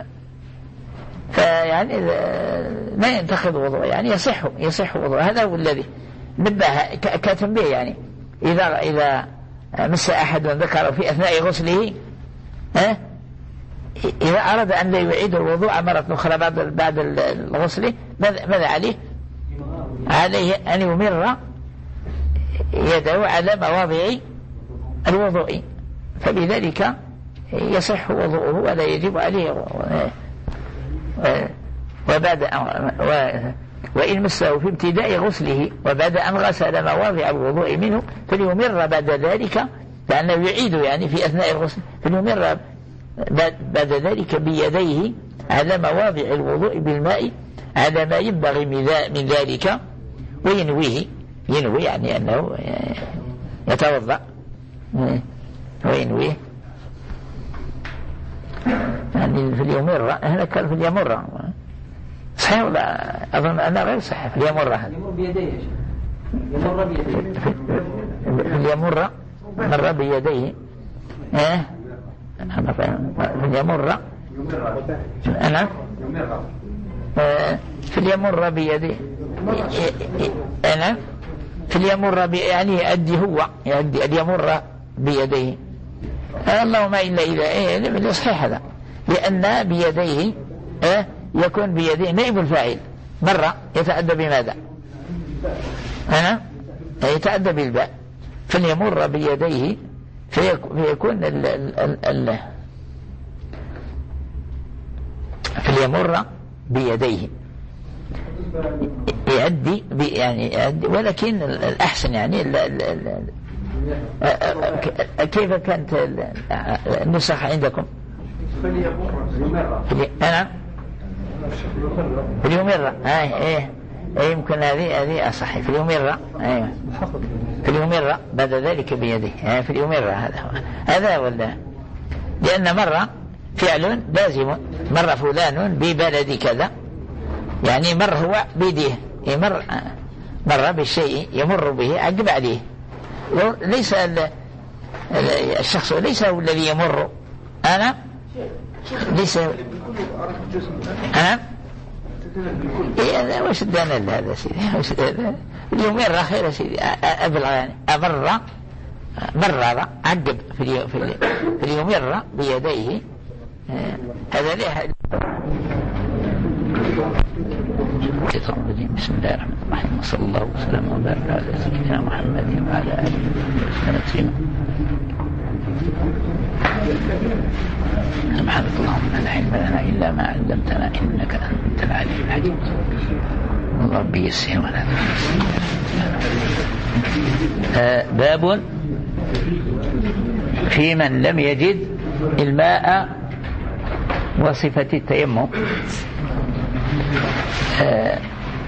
فيعني ما ينتقض وضوء، يعني يصح يصح وضوء. هذا هو الذي نبه كتنبيه. يعني إذا إذا مس أحد ذكره في أثناء غسله ها إذا أراد أن لا يعيد الوضوء مرة أخرى بعد بعد الغسل ماذا عليه؟ عليه أن يمر يده على مواضع الوضوء، فبذلك يصح وضوءه ولا يجب عليه. وبعد وإن مسه في ابتداء غسله وبعد أن غسل مواضع الوضوء منه فليمر بعد ذلك، لأنه يعيد يعني في أثناء الغسل، فليمر بعد ذلك بيديه على مواضع الوضوء بالماء على ما ينبغي من ذلك، وينويه ينوي يعني أنه يتوضأ وينويه يعني في اليمر. هنا كان في اليمر صحيح ولا أظن أنا غير صحيح؟ في اليمر هذا يمر بيديه يمر بيديه في اليمر مر بيديه إيه في اليمر أنا في اليمر بيديه أنا في اليمر يعني يؤدي هو يؤدي اليمر بيديه. اللهم إلا إذا إيه صحيح هذا، لأن بيديه إيه يكون بيديه نائب الفاعل مرة يتأدى بماذا؟ أنا يتعدى بالباء فليمر بيديه فيكون ال ال ال فليمر بيديه يؤدي يعني يؤدي، ولكن الأحسن يعني ال ال ال كيف كانت النسخ عندكم؟ أنا فليمر ايه ايه ايه يمكن هذه هذه اصح فليمر ايه فليمر بعد ذلك بيده ايه فليمر هذا هذا ولا لأن مر فعل لازم مر فلان ببلد كذا يعني مر هو بيده يمر مر بالشيء يمر به عقب عليه ليس الشخص ليس هو الذي يمر أنا ليس أنا إيه وش الدنا هذا سيدي وش اليوم مرة خير سيدي أبلغ يعني أمر مرر عقب في اليوم في اليوم مرة بيديه هذا ليه بسم الله الرحمن الرحيم صلى الله وسلم وبارك على سيدنا محمد وعلى آله وصحبه سبحانك اللهم لا علم لنا إلا ما علمتنا إنك أنت العليم الحكيم ربي يسر ولا آه باب في من لم يجد الماء وصفة التيمم. آه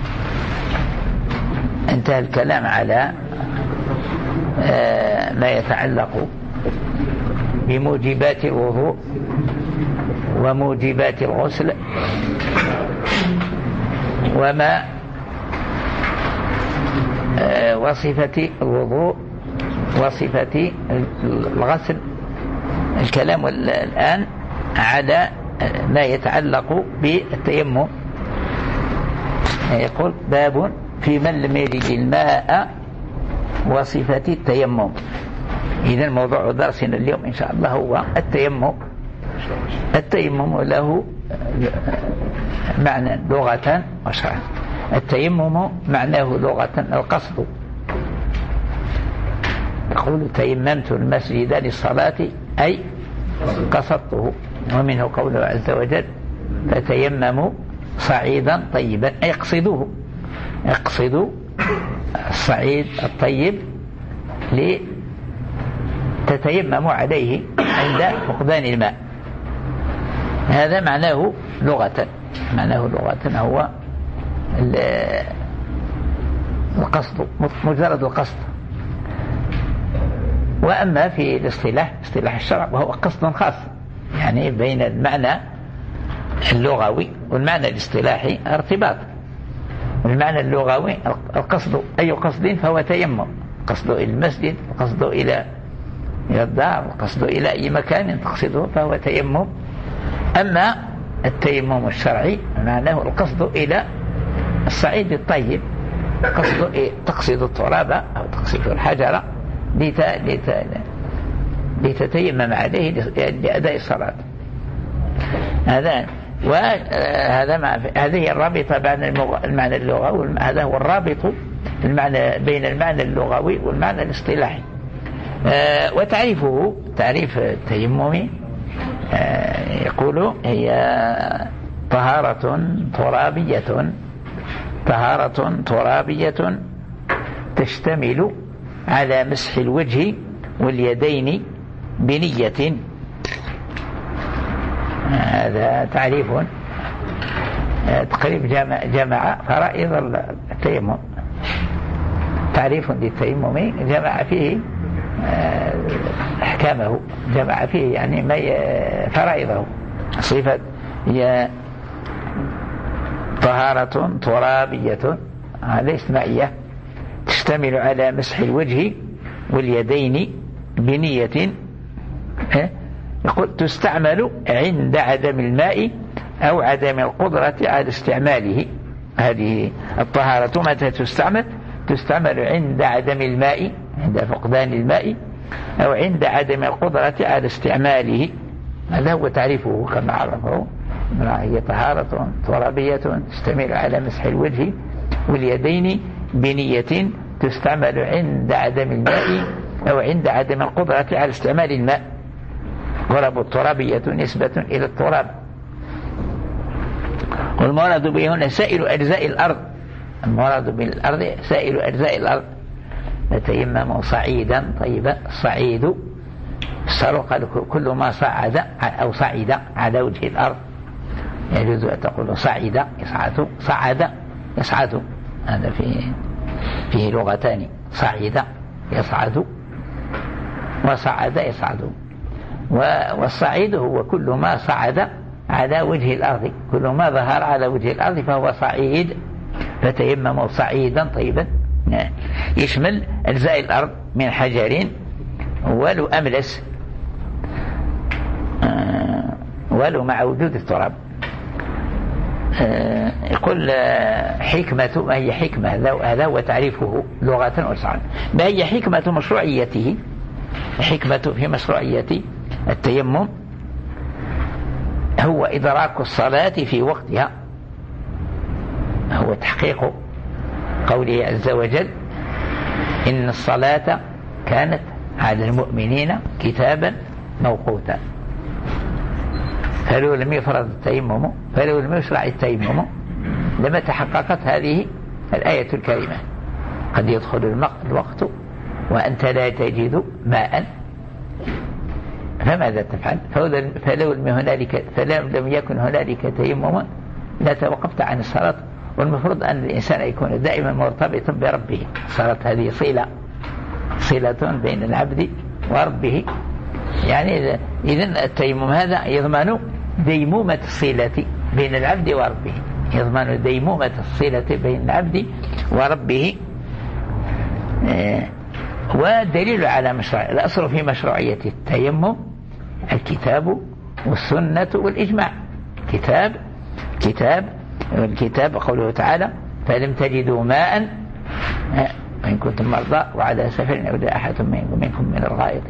انتهى الكلام على آه ما يتعلق بموجبات الوضوء وموجبات الغسل وما آه وصفة الوضوء وصفة الغسل. الكلام الآن على ما يتعلق بالتيمم. يقول باب في من لم يجد الماء وصفة التيمم. إذا موضوع درسنا اليوم إن شاء الله هو التيمم. التيمم له معنى لغة وشرعا. التيمم معناه لغة القصد. يقول تيممت المسجد للصلاة أي قصدته. ومنه قوله عز وجل فتيمموا صعيدا طيبا أي اقصدوه اقصدوا الصعيد الطيب لتتيمموا عليه عند فقدان الماء. هذا معناه لغة. معناه لغة هو القصد مجرد القصد. وأما في الاصطلاح اصطلاح الشرع وهو قصد خاص يعني بين المعنى اللغوي والمعنى الاصطلاحي ارتباط. والمعنى اللغوي القصد أي قصد فهو تيمم. قصد إلى المسجد القصد إلى الدار القصد إلى أي مكان تقصده فهو تيمم. أما التيمم الشرعي معناه القصد إلى الصعيد الطيب قصد إيه؟ تقصد التراب أو تقصد الحجر لتتيمم عليه لأداء الصلاة. هذا وهذا هذه الرابطة بين المعنى اللغوي. هذا هو الرابط المعنى بين المعنى اللغوي والمعنى الاصطلاحي. آه وتعريفه تعريف التيمم آه يقول هي طهارة ترابية طهارة ترابية تشتمل على مسح الوجه واليدين بنية. هذا تعريف تقريب جمع, جمع فرائض التيمم. تعريف للتيمم جمع فيه أحكامه جمع فيه يعني ما فرائضه. صفة هي طهارة ترابية هذه اسمائية تشتمل على مسح الوجه واليدين بنية. يقول تستعمل عند عدم الماء أو عدم القدرة على استعماله. هذه الطهارة متى تستعمل؟ تستعمل عند عدم الماء عند فقدان الماء أو عند عدم القدرة على استعماله. هذا هو تعريفه كما عرفه. هي طهارة ترابية تشتمل على مسح الوجه واليدين بنية تستعمل عند عدم الماء أو عند عدم القدرة على استعمال الماء. غرب الترابية نسبة إلى التراب. والمراد به هنا سائر أجزاء الأرض. المراد بالأرض سائر أجزاء الأرض. فتيمموا صعيدا طيبا. الصعيد سرق كل ما صعد أو صعد على وجه الأرض. يجوز أن تقول صعد يصعد، صعد يصعد، هذا فيه فيه لغتان، صعد يصعد وصعد يصعد. والصعيد هو كل ما صعد على وجه الأرض، كل ما ظهر على وجه الأرض فهو صعيد. فتيمموا صعيدا طيبا يشمل أجزاء الأرض من حجر ولو أملس ولو مع وجود التراب. يقول حكمة، ما هي حكمة؟ هذا هو تعريفه لغة وشرعا. ما هي حكمة مشروعيته؟ حكمة في مشروعية التيمم هو إدراك الصلاة في وقتها، هو تحقيق قوله عز وجل إن الصلاة كانت على المؤمنين كتابا موقوتا. فلو لم يفرض التيمم، فلو لم يشرع التيمم لما تحققت هذه الآية الكريمة. قد يدخل الوقت وأنت لا تجد ماء، فماذا تفعل؟ فلو لم هنالك فلو لم يكن هنالك تيمم لا توقفت عن الصلاة. والمفروض أن الإنسان يكون دائما مرتبطا بربه. الصلاة هذه صلة صلة بين العبد وربه. يعني إذن التيمم هذا يضمن ديمومة الصلة بين العبد وربه، يضمن ديمومة الصلة بين العبد وربه. ودليل على مشروع الأصل في مشروعية التيمم الكتاب والسنة والإجماع. كتاب كتاب والكتاب قوله تعالى فلم تجدوا ماء إن كنتم مرضى وعلى سفر أو جاء أحد منكم من الغائط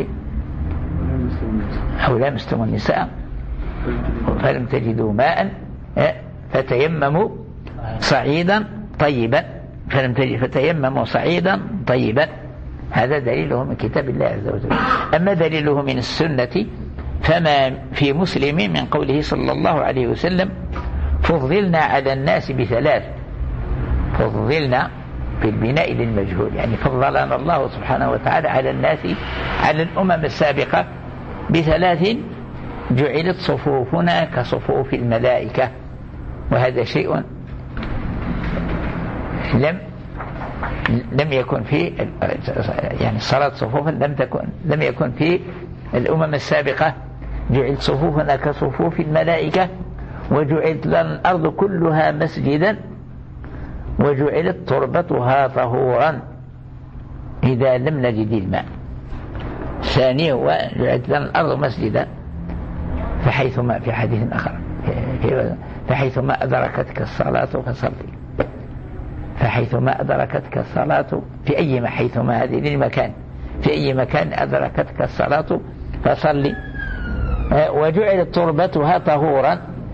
أو لامستم النساء فلم تجدوا ماء فتيمموا صعيدا طيبا. فلم تجد فتيمموا صعيدا طيبا. هذا دليله من كتاب الله عز وجل. أما دليله من السنة فما في مسلم من قوله صلى الله عليه وسلم فضلنا على الناس بثلاث. فضلنا بالبناء للمجهول، يعني فضلنا الله سبحانه وتعالى على الناس على الأمم السابقة بثلاث جعلت صفوفنا كصفوف الملائكة. وهذا شيء لم لم يكن في يعني الصلاة صفوفا لم تكن لم يكن في الأمم السابقة. جعلت صفوفنا كصفوف الملائكة وجعلت لنا الأرض كلها مسجدا وجعلت تربتها طهورا إذا لم نجد الماء. ثاني هو جعلت لنا الأرض مسجدا فحيثما في حديث آخر فحيثما أدركتك الصلاة فصلي. فحيثما أدركتك الصلاة في أي حيثما هذه للمكان في أي مكان أدركتك الصلاة فصلي. وجعلت تربتها طهورا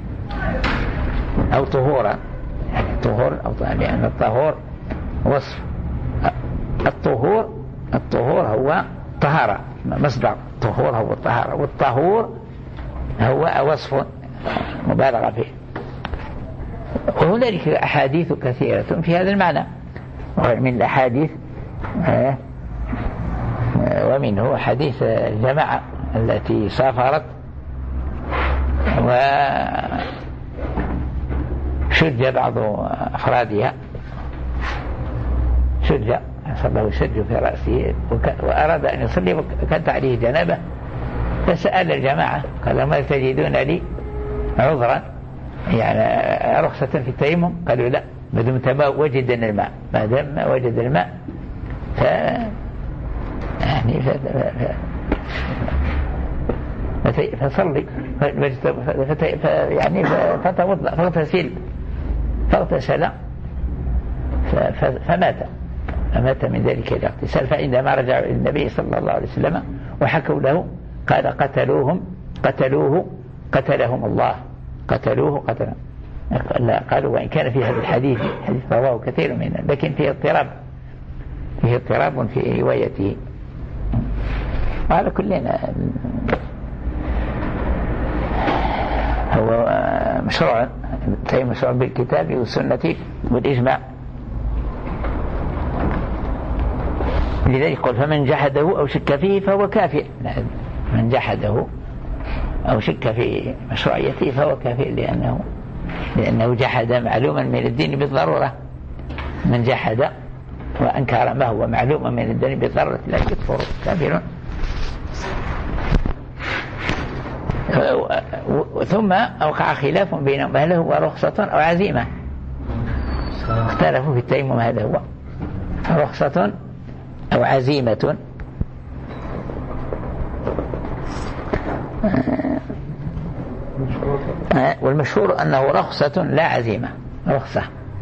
أو طهورا، يعني طهور أو لأن يعني الطهور وصف. الطهور الطهور هو طهارة، مصدر طهور هو الطهارة، والطهور هو وصف مبالغة فيه. وهنالك أحاديث كثيرة في هذا المعنى من الأحاديث، ومنه حديث الجماعة التي سافرت وشج بعض أفرادها شج أصابه شج في رأسه وأراد أن يصلي وكانت عليه جنابة فسأل الجماعة قال ما تجدون لي عذرا يعني رخصة في التيمم؟ قالوا لا ما دمت ما وجدنا الماء ما دام ما وجد الماء ف يعني ف... ف... فصلي ف... يعني فتوضأ فاغتسل فاغتسل ف... ف... فمات فمات من ذلك الاغتسال. فعندما رجعوا إلى النبي صلى الله عليه وسلم وحكوا له قال قتلوهم قتلوه قتلهم الله قتلوه قتلهم لا قالوا وإن كان في هذا الحديث حديث رواه كثير منه لكن فيه اضطراب فيه اضطراب في روايته. وعلى كلنا هو مشروع زي مشروع بالكتاب والسنة والإجماع. لذلك قل فمن جحده أو شك فيه فهو كافر. من جحده أو شك في مشروعيته فهو كافر لأنه لأنه جحد معلوما من الدين بالضرورة. من جحد وأنكر ما هو معلوما من الدين بالضرورة لا يكفر كافر. ثم أوقع خلاف بينهم هل هو رخصة أو عزيمة. اختلفوا في التيمم هذا هو رخصة أو عزيمة. والمشهور أنه رخصة لا عزيمة. رخصة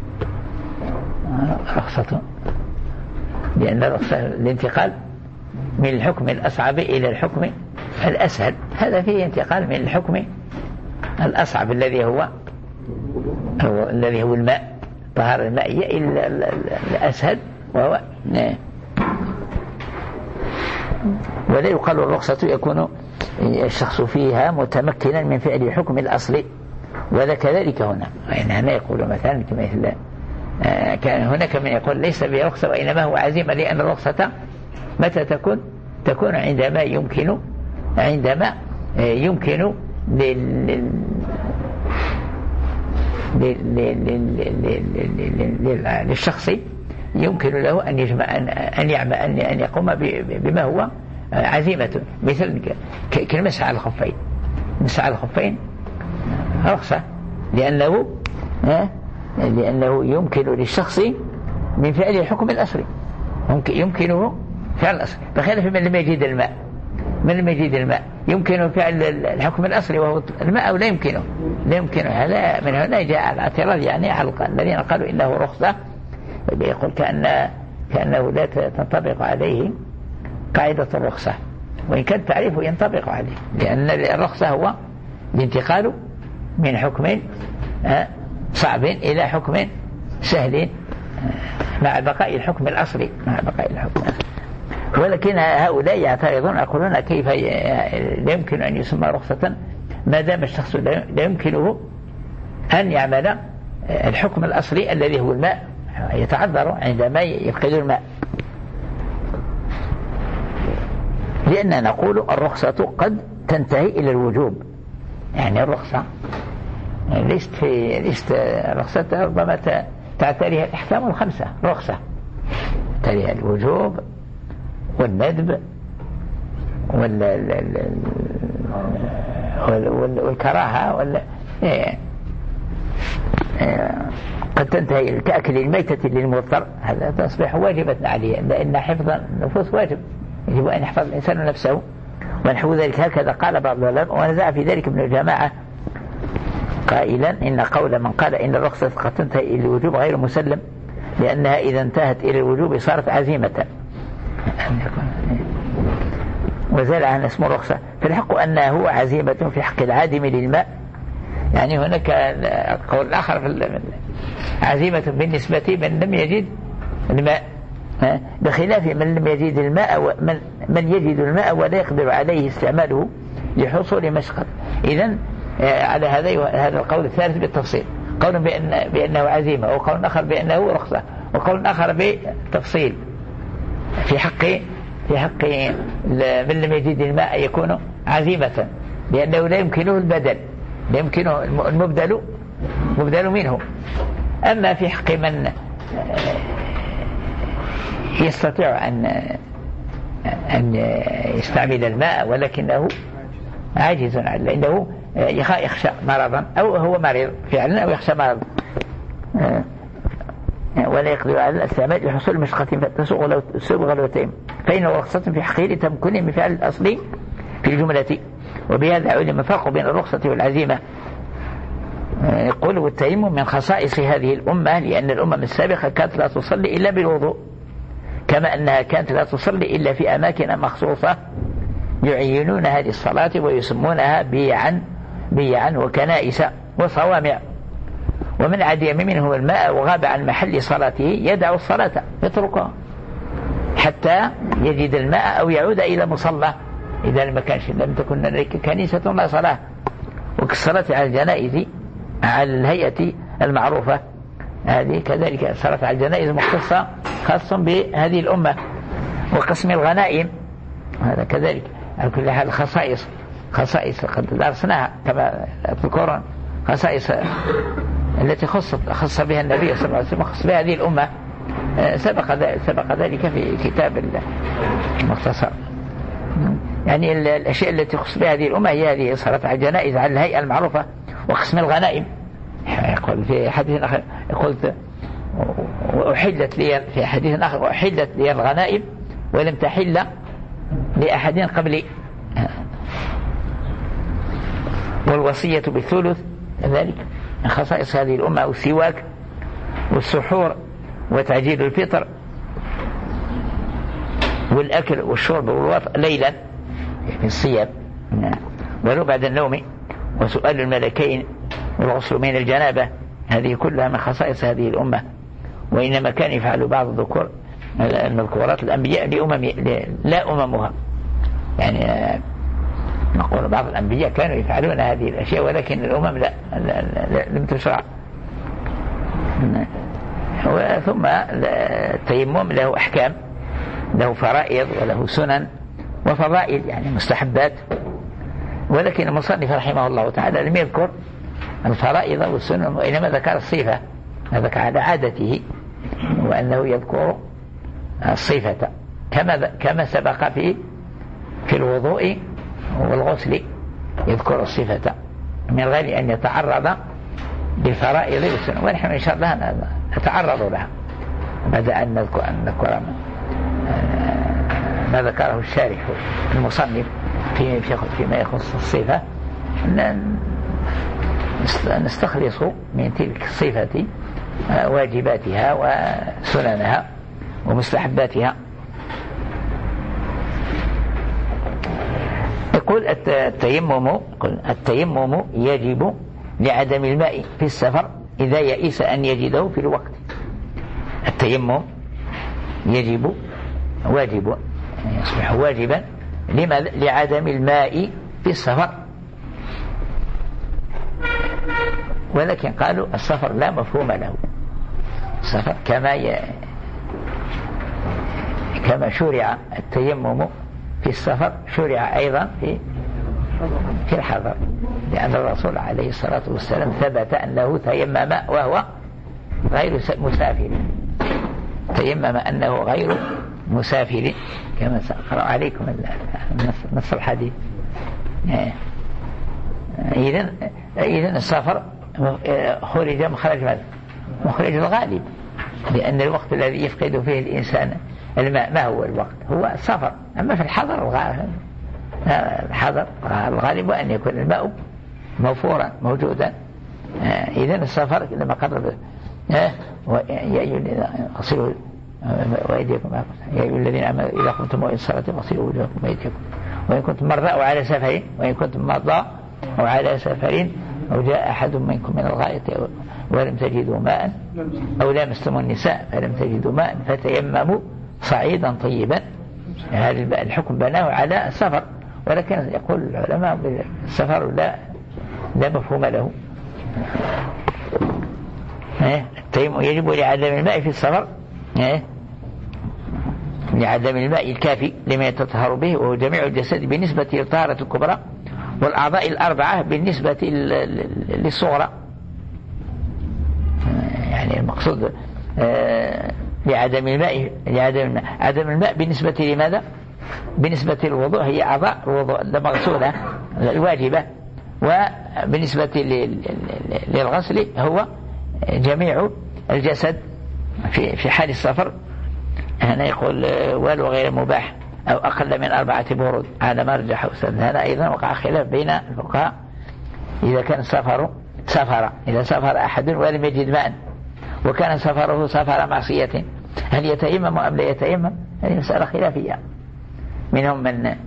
رخصة لأن الرخصة الانتقال من الحكم الأصعب إلى الحكم الأسهل. هذا فيه انتقال من الحكم الأصعب الذي هو, هو الذي هو الماء طهارة المائية إلى الأسهل وهو ولا يقال الرخصة يكون الشخص فيها متمكنا من فعل الحكم الأصلي. وذا كذلك هنا يعني هنا يقول مثلا مثل كان هناك من يقول ليس برخصة وإنما هو عزيمة لأن الرخصة متى تكون تكون عندما يمكن عندما يمكن لل للشخص يمكن له أن يجمع أن يعمل أن يقوم بما هو عزيمة مثل كالمسح على الخفين. المسح على الخفين رخصة لأنه لأنه يمكن للشخص من فعل الحكم الأصلي يمكنه فعل الأصل بخلاف من لم يجد الماء. من لم يجد الماء يمكنه فعل الحكم الأصلي وهو الماء أو لا يمكنه لا يمكنه. هذا من هنا جاء الاعتراض يعني على الذين قالوا إنه رخصة يقول كأن كأنه لا تنطبق عليه قاعدة الرخصة وإن كان تعريفه ينطبق عليه لأن الرخصة هو الانتقال من حكم صعب إلى حكم سهل مع بقاء الحكم الأصلي مع بقاء الحكم الأصلي. ولكن هؤلاء يعترضون يقولون كيف لا يمكن أن يسمى رخصة ما دام الشخص لا يمكنه أن يعمل الحكم الأصلي الذي هو الماء يتعذر عندما يفقد الماء. لأننا نقول الرخصة قد تنتهي إلى الوجوب. يعني الرخصة ليست في ليست الرخصة ربما تعتريها الأحكام الخمسة. رخصة تعتريها الوجوب والندب والكراهة وال قد تنتهي كأكل الميتة للمضطر. هذا تصبح واجبة عليه لأن حفظ النفوس واجب يجب أن يحفظ الإنسان نفسه ونحو ذلك. هكذا قال بعض العلماء ونزع في ذلك ابن الجماعة قائلا إن قول من قال إن الرخصة قد تنتهي إلى الوجوب غير مسلم لأنها إذا انتهت إلى الوجوب صارت عزيمة وزال عن اسم الرخصة. فالحق أنها هو عزيمة في حق العادم للماء. يعني هناك قول آخر في عزيمة بالنسبة من لم يجد الماء بخلاف من لم يجد الماء ومن من يجد الماء ولا يقدر عليه استعماله لحصول مشقة. إذن على هذا هذا القول الثالث بالتفصيل قول بأن بأنه عزيمة وقول آخر بأنه رخصة وقول آخر بالتفصيل في حق في حق من لم يجد الماء يكون عزيمة لأنه لا يمكنه البدل لا يمكنه المبدل مبدل منه. أما في حق من يستطيع أن أن يستعمل الماء ولكنه عاجز لأنه يخشى مرضا أو هو مريض فعلا أو يخشى مرض ولا يقدر على الاستعمال لحصول مشقة فتسوغ له تيم فإنه رخصة في حقه لتمكنه من فعل الأصلي في الجملة. وبهذا علم الفرق بين الرخصة والعزيمة. يقول والتيمم من خصائص هذه الأمة لأن الأمم السابقة كانت لا تصلي إلا بالوضوء كما أنها كانت لا تصلي إلا في أماكن مخصوصة يعينون هذه الصلاة ويسمونها بيعا بيعا وكنائس وصوامع. ومن عدم منه الماء وغاب عن محل صلاته يدع الصلاة يتركها حتى يجد الماء أو يعود إلى مصلى إذا لم كانش لم تكن كنيسة لا صلاة. وكالصلاة على الجنائز على الهيئة المعروفة هذه كذلك الصلاة على الجنائز مختصة خاصة بهذه الأمة. وقسم الغنائم هذا كذلك على كل حال خصائص خصائص قد درسناها كما تذكرون خصائص التي خص خص بها النبي صلى الله عليه وسلم خص بها هذه الأمة سبق سبق ذلك في كتاب المختصر. يعني الأشياء التي خص بها هذه الأمة هي هذه الصلاة على الجنائز على الهيئة المعروفة وقسم الغنائم. يقول في حديث آخر قلت وأحلت لي في حديث آخر وأحلت لي الغنائم ولم تحل لأحد قبلي. والوصية بالثلث ذلك خصائص هذه الأمة والسواك والسحور وتعجيل الفطر والأكل والشرب والوطء ليلا في الصيام ولو بعد النوم وسؤال الملكين والغسل من الجنابة هذه كلها من خصائص هذه الأمة. وإنما كان يفعل بعض الذكور المذكورات الأنبياء لأمم لا أممها. يعني نقول بعض الأنبياء كانوا يفعلون هذه الأشياء ولكن الأمم لا, لا, لا لم تشرع. ثم التيمم له أحكام له فرائض وله سنن وفضائل يعني مستحبات. ولكن المصنف رحمه الله تعالى لم يذكر الفرائض والسنن وإنما ذكر الصفة ذكر على عادته وأنه يذكر الصفة كما كما سبق في في الوضوء والغسل يذكر الصفة من غير أن يتعرض للفرائض والسنن. ونحن إن شاء الله نتعرض لها بعد أن نذكر, أن نذكر ما ذكره الشارح المصنف في فيما يخص الصفة نستخلص من تلك الصفة واجباتها وسننها ومستحباتها. يقول التيمم التيمم يجب لعدم الماء في السفر إذا يئس أن يجده في الوقت. التيمم يجب واجب يصبح واجبا لما لعدم الماء في السفر. ولكن قالوا السفر لا مفهوم له. السفر كما ي... كما شرع التيمم في السفر شرع أيضا في في الحضر لأن الرسول عليه الصلاة والسلام ثبت أنه تيمم وهو غير مسافر تيمم أنه غير مسافر كما سأقرأ عليكم نص الحديث. إذن إذن السفر خرج مخرج ماذا؟ مخرج الغالب لأن الوقت الذي يفقد فيه الإنسان الماء ما هو الوقت؟ هو السفر. أما في الحضر الغالب الحضر الغالب أن يكون الماء موفورا موجودا. إذن السفر لما قرب يا أيها غسلوا وأيديكم يا أيها الذين آمنوا إذا قمتم إلى الصلاة فاغسلوا وجوهكم وأيديكم وإن كنتم مرضى أو على سفر وإن كنتم مرضى أو على سفر أو جاء أحد منكم من الغائط ولم تجدوا ماء أو لامستم النساء فلم تجدوا ماء فتيمموا صعيدا طيبا. هذا الحكم بناه على السفر ولكن يقول العلماء السفر لا لا مفهوم له. التيمم يجب لعدم الماء في السفر لعدم الماء الكافي لما يتطهر به وهو جميع الجسد بالنسبة للطهارة الكبرى والأعضاء الأربعة بالنسبة للصغرى. يعني المقصود لعدم الماء لعدم الماء عدم الماء بالنسبة لماذا؟ بالنسبة للوضوء هي أعضاء الوضوء المغسولة الواجبة وبالنسبة للغسل هو جميع الجسد في في حال السفر. هنا يقول ولو غير مباح أو أقل من أربعة برود على مرجح أستاذ. هذا أيضا وقع خلاف بين الفقهاء إذا كان سفر سفر إذا سافر أحد ولم يجد ماء وكان سفره سفر معصية هل يتيمم أم لا يتيمم؟ هذه مسألة خلافية. منهم من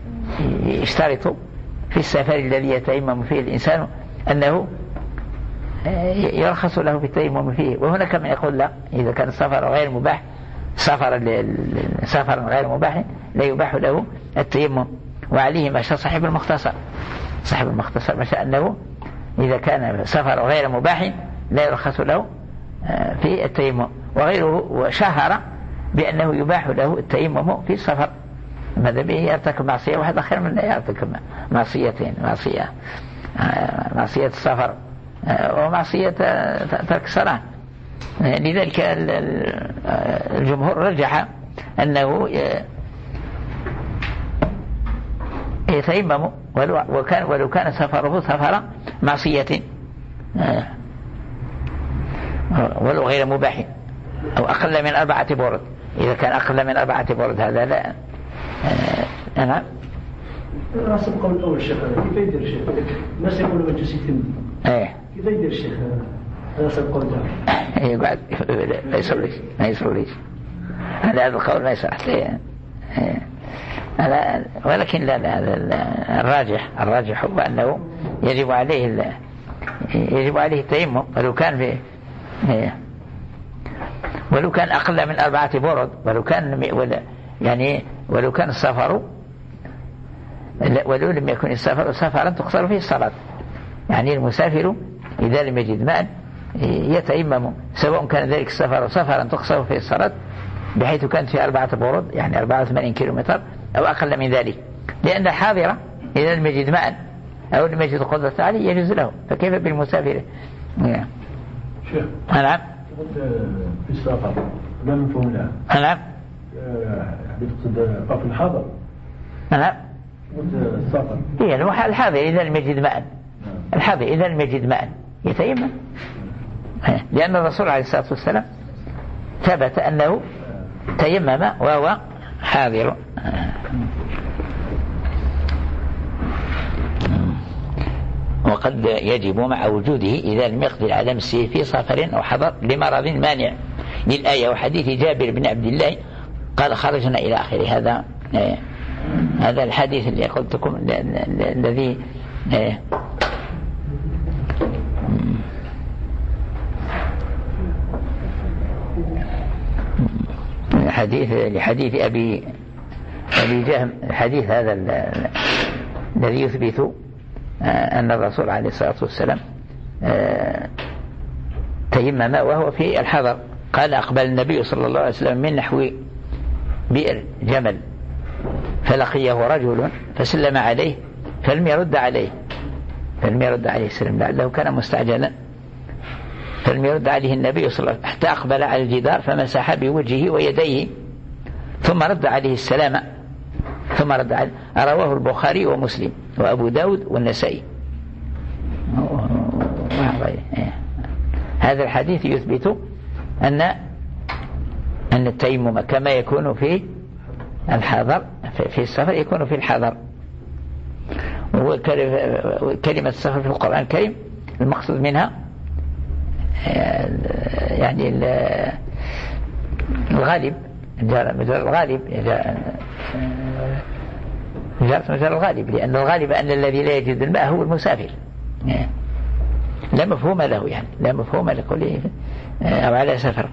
يشترط في السفر الذي يتيمم فيه الإنسان أنه يرخص له بالتيمم فيه. وهناك من يقول لا، إذا كان السفر غير مباح، سفر سفر غير مباح لا يباح له التيمم. وعليه ما شاء صاحب المختصر، صاحب المختصر ما شاء أنه إذا كان سفر غير مباح لا يرخص له في التيمم. وغيره وشهر بأنه يباح له التيمم في السفر، ماذا به يرتكب معصية واحدة خير من لا يرتكب معصيتين، معصية معصية السفر ومعصية ترك الصلاة. لذلك الجمهور رجح أنه يتيمم ولو كان ولو كان سفره سفر معصية ولو غير مباح أو أقل من أربعة برد. إذا كان أقل من أربعة برد هذا لا. أنا راسب قول الأول الشيخ كيف يدير الشيخ؟ الناس يقولوا مجلس يتم. إيه. كيف يدير الشيخ؟ راسب قول ده. إيه بعد ما يصليش ما يصليش. هذا القول ما يصح ليه. ولكن لا لا الراجح الراجح هو أنه يجب عليه يجب عليه التيمم ولو كان في ولو كان أقل من أربعة برد، ولو كان يعني ولو كان السفر ولو لم يكن السفر سفرا تقصر فيه الصلاة. يعني المسافر إذا لم يجد ماء يتيمم، سواء كان ذلك السفر سفرا تقصر فيه الصلاة بحيث كانت في أربعة برد يعني أربعة وثمانين كيلومتر أو أقل من ذلك، لأن الحاضر إذا لم يجد ماء أو لم يجد قدرة عليه يجوز له، فكيف بالمسافر؟ شيخ نعم في السفر لا مفهوم لها. نعم بتقصد في الحاضر. نعم السفر هي الحاضر إذا لم يجد ماء، الحاضر إذا لم يجد ماء يتيمم، لأن الرسول عليه الصلاة والسلام ثبت أنه تيمم وهو حاضر. وقد يجب مع وجوده إذا لم يقدر على مسه في سفر أو حضر لمرض مانع للآية وحديث جابر بن عبد الله قال خرجنا إلى آخره. هذا آه هذا الحديث اللي قلتكم الذي آه حديث لحديث أبي أبي جهم، الحديث هذا الذي يثبت أن الرسول عليه الصلاة والسلام تيمم وهو في الحضر. قال أقبل النبي صلى الله عليه وسلم من نحو بئر جمل فلقيه رجل فسلم عليه فلم يرد عليه فلم يرد عليه السلام لعله كان مستعجلا، فلم يرد عليه النبي صلى الله عليه وسلم حتى أقبل على الجدار فمسح بوجهه ويديه ثم رد عليه السلام ثم رد عليه. رواه البخاري ومسلم وأبو داود والنسائي. هذا الحديث يثبت أن أن التيمم كما يكون في الحضر في السفر يكون في الحضر. وكلمة السفر في القرآن الكريم المقصود منها يعني الغالب مثل الغالب جاءت مثل الغالب، لأن الغالب أن الذي لا يجد الماء هو المسافر، لا مفهوم له يعني لا مفهوم لقوله أو على سفر.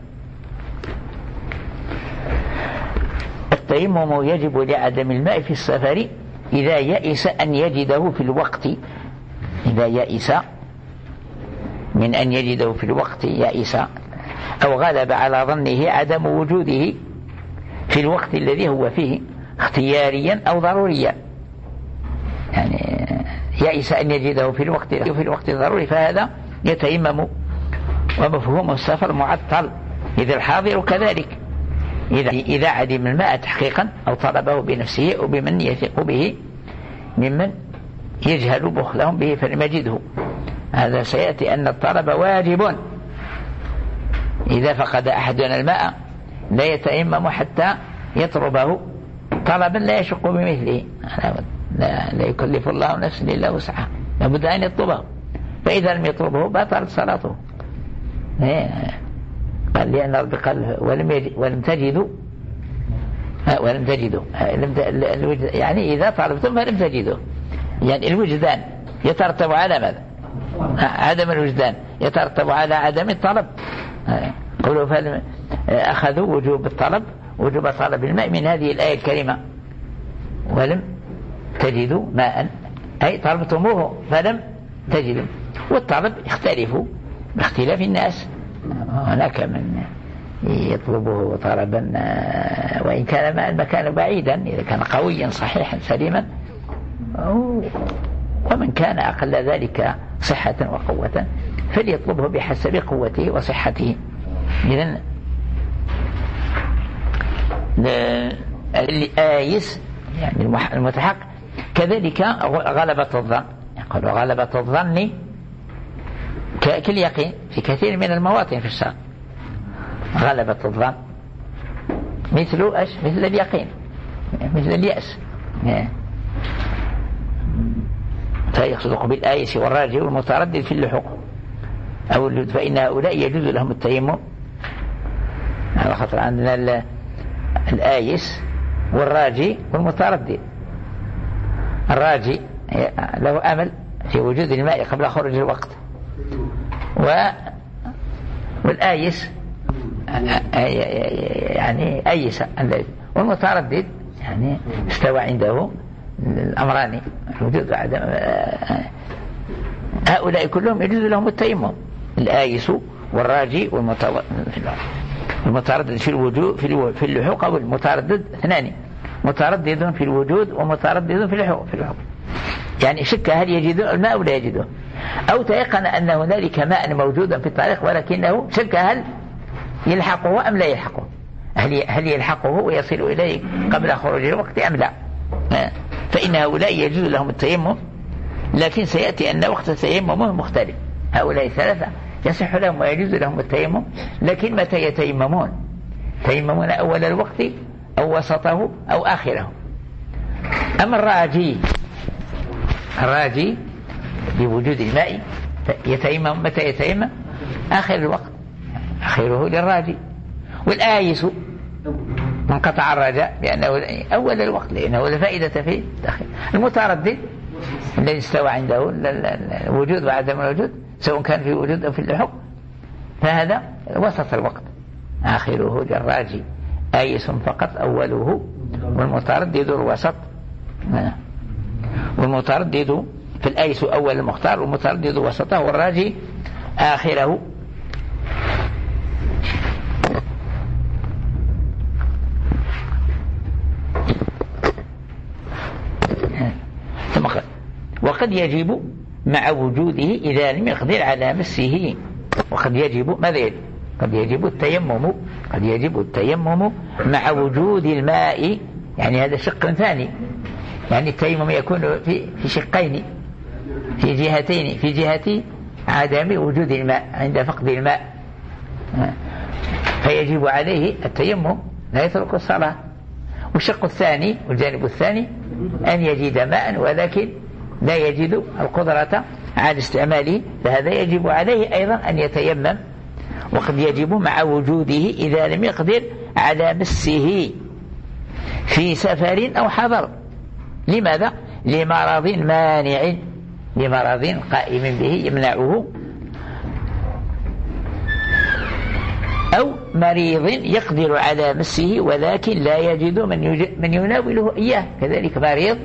التيمم يجب لعدم الماء في السفر إذا يئس أن يجده في الوقت إذا يئس من أن يجده في الوقت يئس أو غلب على ظنه عدم وجوده في الوقت الذي هو فيه اختياريا أو ضروريا. يعني يئس أن يجده في الوقت في الوقت الضروري فهذا يتيمم. ومفهوم السفر معطل إذا الحاضر كذلك إذا إذا عدم الماء تحقيقا أو طلبه بنفسه أو بمن يثق به ممن يجهل بخلهم به فلم يجده. هذا سيأتي أن الطلب واجب، إذا فقد أحدنا الماء لا يتيمم حتى يطلبه طلبا لا يشق بمثله. لا, لا يكلف الله نفسا إلا وسعها، لابد أن يطلبه، فإذا لم يطلبه بطلت صلاته. قال لأن رب قال ولم ولم تجدوا ولم تجدوا يعني إذا طلبتم فلم تجدوا، يعني الوجدان يترتب على ماذا؟ عدم الوجدان يترتب على عدم الطلب. قولوا أخذوا وجوب الطلب وجوب طلب الماء من هذه الآية الكريمة ولم تجدوا ماء أي طلبتموه فلم تجدوا. والطلب يختلف باختلاف الناس، هناك من يطلبه طلبا وإن كان ماء المكان بعيدا إذا كان قويا صحيحا سليما، ومن كان أقل ذلك صحة وقوة فليطلبه بحسب قوته وصحته. إذن الآيس يعني المتحق كذلك غلبة الظن، يقول غلبة الظن كاليقين في كثير من المواطن في الشرع. غلبة الظن مثل أش مثل اليقين مثل اليأس، فيصدق بالآيس والراجي والمتردد في اللحوق أو فإن هؤلاء يجوز لهم التيمم. على خاطر عندنا الآيس والراجي والمتردد. الراجي له أمل في وجود الماء قبل خروج الوقت، و والآيس يعني أيس، والمتردد يعني استوى عنده الأمران الوجود وعدم. هؤلاء كلهم يجوز لهم التيمم، الآيس والراجي والمتردد في الوجود في اللحوق، أو المتردد اثنان، متردد في الوجود ومتردد في اللحوق في اللحوق يعني شك هل يجد الماء أو لا يجده، أو تيقن أن هنالك ماء موجودا في الطريق ولكنه شك هل يلحقه أم لا يلحقه، هل يلحقه ويصل إليه قبل خروج الوقت أم لا. فإن هؤلاء يجوز لهم التيمم، لكن سيأتي أن وقت التيمم مختلف. هؤلاء الثلاثة يصح لهم ويجوز لهم التيمم، لكن متى يتيممون؟ تيممون أول الوقت أو وسطه أو آخره. أما الراجي الراجي بوجود الماء يتيمم متى يتيمم؟ آخر الوقت، آخره للراجي. والآيس منقطع الرجاء لأنه أول الوقت لأنه لا فائدة فيه داخل. المتردد الذي استوى عنده الوجود وعدم الوجود سواء كان في وجود أو في اللحوق، فهذا وسط الوقت، آخره للراجي. آيس فقط أوله، والمتردد الوسط، والمتردد في الآيس أول المختار، والمتردد وسطه، والراجي آخره. وقد يجب مع وجوده إذا لم يقدر على مسه. وقد يجب ماذا يجب؟ قد يجب التيمم قد يجب التيمم مع وجود الماء، يعني هذا شق ثاني، يعني التيمم يكون في في شقين، في جهتين، في جهة عدم وجود الماء عند فقد الماء، فيجب عليه التيمم لا يترك الصلاة. والشق الثاني والجانب الثاني أن يجد ماء ولكن لا يجد القدرة على استعماله، فهذا يجب عليه أيضا أن يتيمم. وقد يجب مع وجوده إذا لم يقدر على مسه في سفر أو حضر. لماذا؟ لمرض مانع، لمرض قائم به يمنعه، أو مريض يقدر على مسه ولكن لا يجد من, من يناوله إياه. كذلك مريض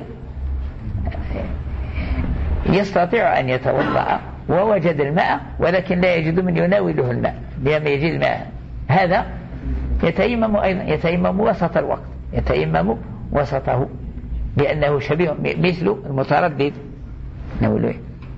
يستطيع أن يتوضأ ووجد الماء ولكن لا يجد من يناوله الماء، لما يجد الماء هذا يتيمم أيضا، يتيمم وسط الوقت، يتيمم وسطه لأنه شبيه مثل المتردد نقول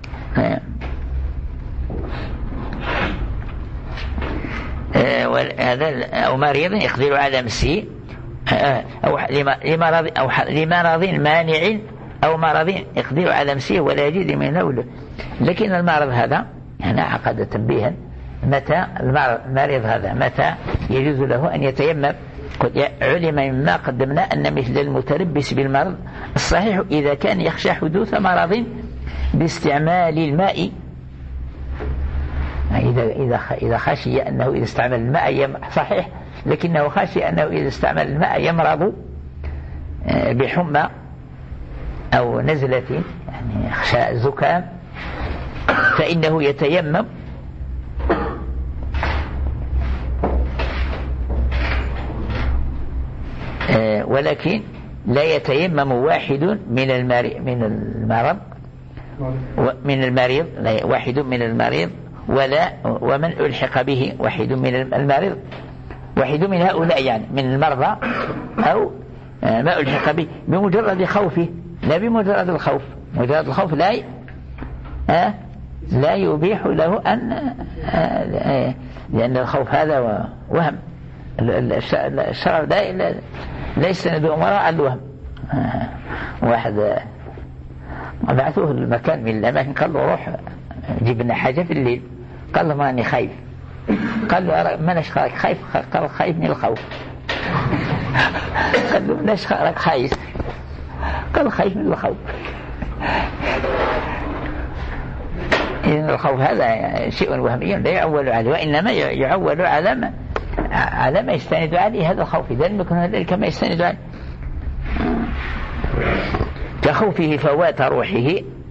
هذا، أو مريض يقدر على مسه، أو لمرض أو لمرض مانع، أو مرض يقدر على مسه ولا يجد من يناوله. لكن المرض هذا هنا عقد تنبيها، متى المريض هذا متى يجوز له أن يتيمم؟ علم مما قدمنا أن مثل المتلبس بالمرض الصحيح إذا كان يخشى حدوث مرض باستعمال الماء، إذا إذا إذا خشي أنه إذا استعمل الماء صحيح، لكنه خشي أنه إذا استعمل الماء يمرض بحمى أو نزلة، يعني يخشى زكام، فإنه يتيمم آه ولكن لا يتيمم واحد من من المرض من المريض لا واحد من المريض ولا ومن ألحق به واحد من المريض واحد من هؤلاء يعني من المرضى أو ما ألحق به بمجرد خوفه لا بمجرد الخوف. مجرد الخوف لا آه لا يبيح له أن آه لأن الخوف هذا وهم. الشرع لا ليس بأمراء الوهم. آه واحد بعثوه المكان من الأماكن قال له روح جيب لنا حاجة في الليل. قال له ماني خايف. قال له مانيش خايف. قال خايف من الخوف. قال له مانيش خايف. قال خايف من الخوف. إذن الخوف هذا شيء وهمي لا يعول عليه وإنما يعول على ما على ما يستند عليه هذا الخوف. إذا لم يكن ذلك ما يستند عليه كخوفه فوات روحه.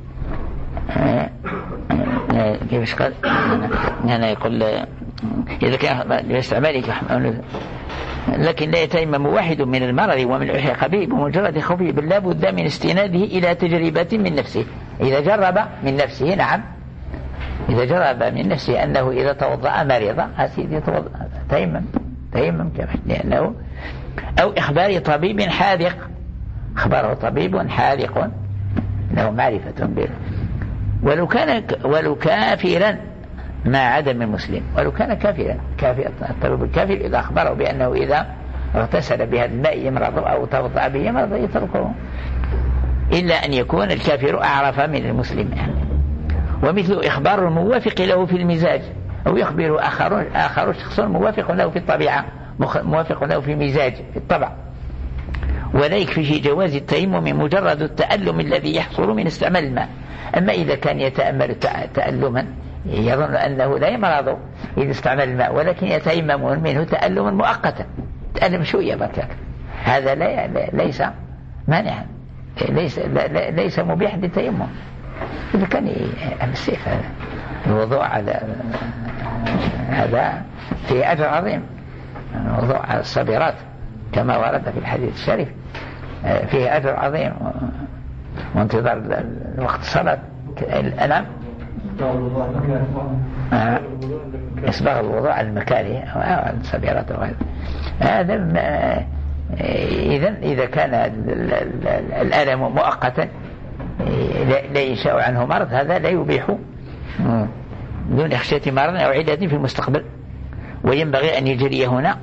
كيف قال هنا يقول إذا كان يستعملك لكن لا يتيمم واحد من المرض ومن ألحق به بمجرد خوفه بل لا بد من استناده إلى تجربة من نفسه. إذا جرب من نفسه نعم إذا جرب من نفسه أنه إذا توضأ مريضا أسيد يتوضأ تيمم تيمم كما لأنه أو إخبار طبيب حاذق. أخبره طبيب حاذق له معرفة به ولو كان ولو كافرا مع عدم المسلم. ولو كان كافرا كافر الطبيب الكافر إذا أخبره بأنه إذا اغتسل بهذا الماء يمرض أو توضأ به يمرض يتركه إلا أن يكون الكافر أعرف من المسلم يعني. ومثل إخبار الموافق له في المزاج أو يخبر آخر آخر شخص موافق له في الطبيعة موافق له في المزاج في الطبع. ولا يكفي في جواز التيمم مجرد التألم الذي يحصل من استعمال الماء. أما إذا كان يتأمل تألما يظن أنه لا يمرض إذا استعمل الماء ولكن يتيمم منه تألما مؤقتا تألم شوية بركات هذا لا ليس مانعا ليس ليس مبيح للتيمم. إذا كان السيف الوضوء على هذا في أجر عظيم. الوضوء على الصبيرات كما ورد في الحديث الشريف فيه أجر عظيم وانتظار وقت الصلاة. الألم إسباغ الوضوء على المكاره أو على الصبيرات هذا إذن إذا كان الألم مؤقتا لا ينشأ عنه مرض هذا لا يبيح دون خشية مرض أو علة في المستقبل. وينبغي أن يجري هنا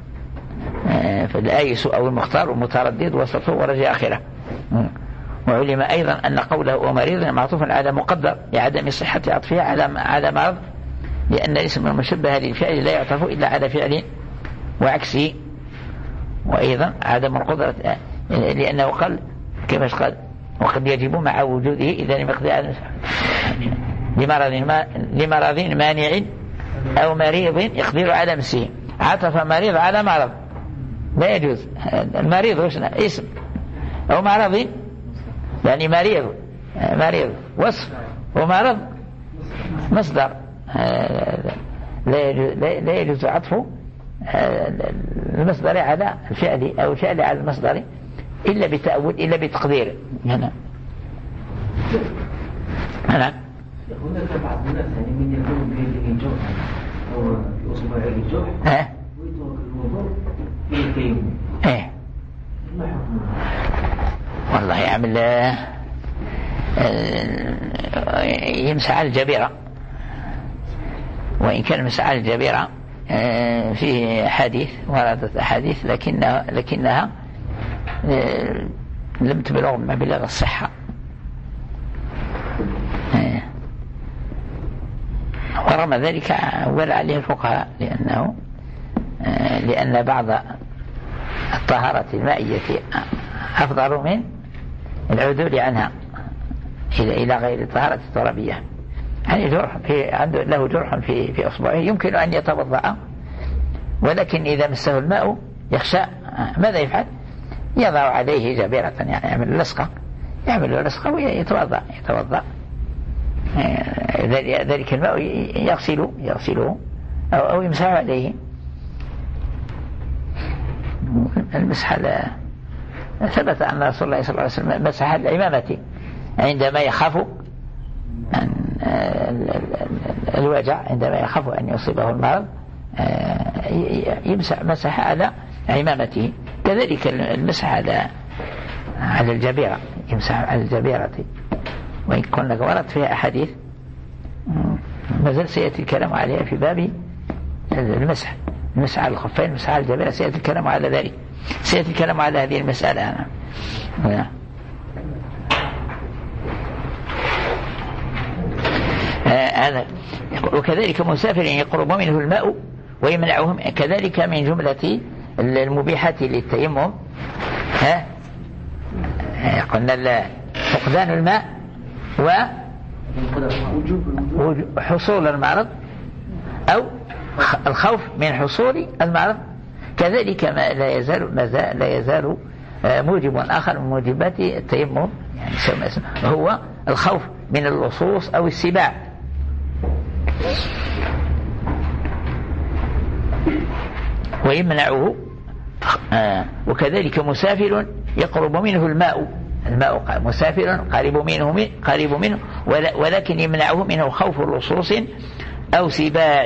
فالآيس أو المختار ومتردد وسطه ورجاء آخره. وعلم أيضا أن قوله مريض معطوف على مقدر لعدم صحة عطفها على على مرض لأن الاسم المشبه للفعل لا يعطف إلا على فعل وعكسه. وأيضا عدم القدرة لأنه قال كيف قال وقد يجب مع وجوده إذا لمقدار لمرض ما لمرض مانع أو مريض يقدر على مسه. عطف مريض على مرض لا يجوز. المريض وشنا اسم أو مرض يعني مريض مريض وصف ومرض مصدر لا يجوز, لا يجوز عطفه المصدر على الفعل أو الفعل على المصدر إلا بتأول إلا بتقدير. هنا هنا هناك بعض الناس يعني من يكون به الجرح أو يصبح عليه الجرح ويترك الوضوء في التيمم. إيه والله يعمل يمسح على الجبيرة وإن كان مسح على الجبيرة فيه حديث وردت أحاديث لكنها لكنها لم تبلغ مبلغ الصحة. ورغم ذلك أول عليه الفقهاء لأنه لأن بعض الطهارة المائية أفضل من العدول عنها إلى غير الطهارة الترابية. يعني جرح في عنده له جرح في في أصبعه يمكن أن يتوضأ ولكن إذا مسه الماء يخشى ماذا يفعل؟ يضع عليه جبيرة يعني يعمل لصقة يعمل لصقة ويتوضأ يتوضأ ذلك الماء يغسل يغسله أو, أو يمسح عليه. المسح ثبت أن رسول الله صلى الله عليه وسلم مسح العمامة عندما يخاف الوجع، عندما يخاف أن يصيبه المرض يمسح مسح على عمامته. كذلك المسح على على الجبيرة، يمسح على الجبيرة، وإن كنا ورد فيها أحاديث ما زال سيأتي الكلام عليها في باب المسح، المسح على الخفين، المسح على الجبيرة، سيأتي الكلام على ذلك، سيأتي الكلام على هذه المسألة. أنا هذا. وكذلك مسافر يقرب منه الماء ويمنعهم، كذلك من جملة المبيحات للتيمم ها قلنا فقدان الماء وحصول المرض أو الخوف من حصول المرض. كذلك ما لا يزال لا يزال موجب آخر من موجبات التيمم يعني هو الخوف من اللصوص أو السباع. ويمنعه آه وكذلك مسافر يقرب منه الماء، الماء مسافر قريب منه قريب منه ولكن يمنعه منه خوف لصوص أو سباع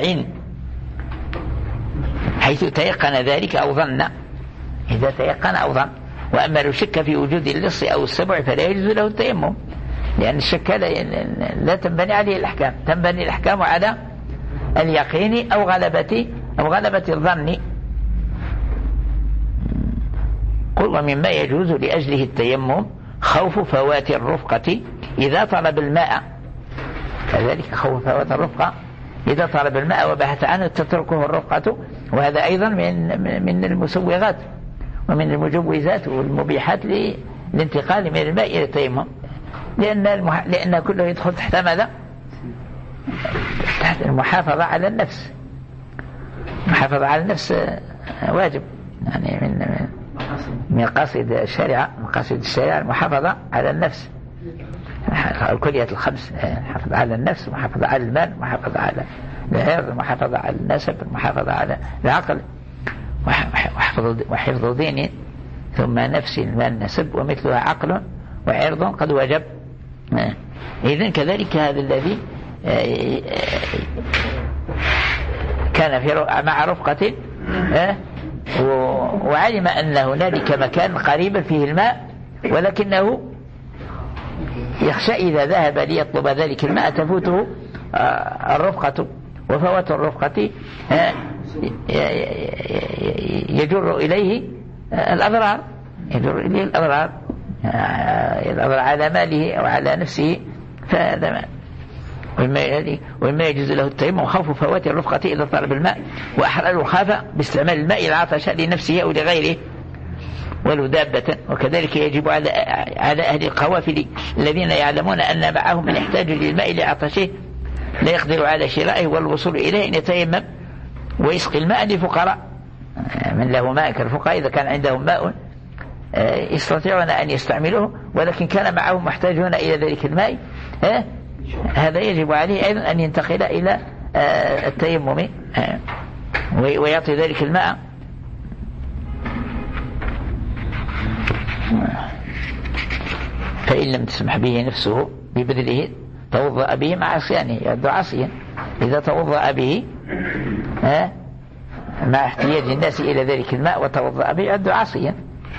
حيث تيقن ذلك أو ظن، إذا تيقن أو ظن. وأما لو شك في وجود اللص أو السبع فلا يجوز له التيمم، لأن الشك لا تنبني عليه الأحكام، تنبني الأحكام على اليقين أو غلبة أو غلبة الظن. قل مما يجوز لأجله التيمم خوف فوات الرفقة إذا طلب الماء، كذلك خوف فوات الرفقة إذا طلب الماء وبحث عنه تتركه الرفقة، وهذا أيضا من من المسوغات ومن المجوزات والمبيحات للانتقال من الماء إلى التيمم، لأن المح... لأن كله يدخل تحت ماذا؟ تحت المحافظة على النفس. المحافظة على النفس واجب، يعني من من من مقاصد الشريعة، مقاصد الشريعة المحافظة على النفس، الكلية الخمس، المحافظة على النفس، المحافظة على المال، المحافظة على العرض، المحافظة على النسب، المحافظة على العقل، وحفظ دين ثم نفس المال نسب ومثلها عقل وعرض قد وجب. إذن كذلك هذا الذي كان في مع رفقة وعلم أن هنالك مكان قريبا فيه الماء ولكنه يخشى إذا ذهب ليطلب ذلك الماء تفوته الرفقة، وفوات الرفقة يجر إليه الأضرار، يجر إليه الأضرار الأضرار على ماله أو على نفسه. فهذا ما وإما يجوز له التيمم خوف فوات الرفقة إذا طلب الماء، وأحرى خاف باستعمال الماء العطش لنفسه أو لغيره ولو دابة. وكذلك يجب على على أهل القوافل الذين يعلمون أن معهم من يحتاج للماء لعطشه لا يقدر على شرائه والوصول إليه أن يتيمم ويسقي الماء للفقراء. من له ماء كالفقراء إذا كان عندهم ماء يستطيعون أن يستعملوه ولكن كان معهم محتاجون إلى ذلك الماء، هذا يجب عليه أيضا أن ينتقل إلى التيمم ويعطي ذلك الماء. فإن لم تسمح به نفسه ببذله توضأ به مع عصيانه، يبدو عصيا. إذا توضأ به مع احتياج الناس إلى ذلك الماء وتوضأ به يبدو عصيا.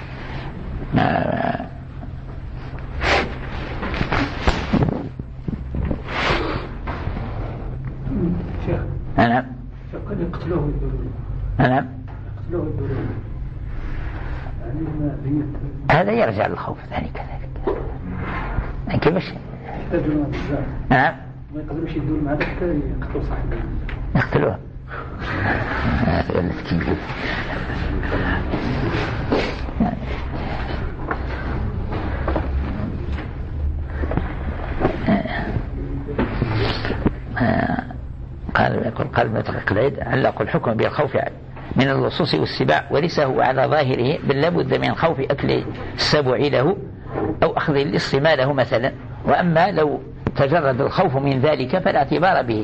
شيخ نعم قد يقتلوه الدلول، نعم يقتلوه الدلول هذا يرجع للخوف ثاني كذلك. كيف مش يحتاجون بالذات نعم ما يقدروش يدور مع ذلك يقتلوا صاحبه يقتلوه. هذا المسكين قال يقول قال ابن دقيق العيد علق الحكم بالخوف من اللصوص والسباع وليس هو على ظاهره بل لابد من خوف أكل السبع له أو أخذ اللص ماله مثلا. وأما لو تجرد الخوف من ذلك فلا اعتبار به،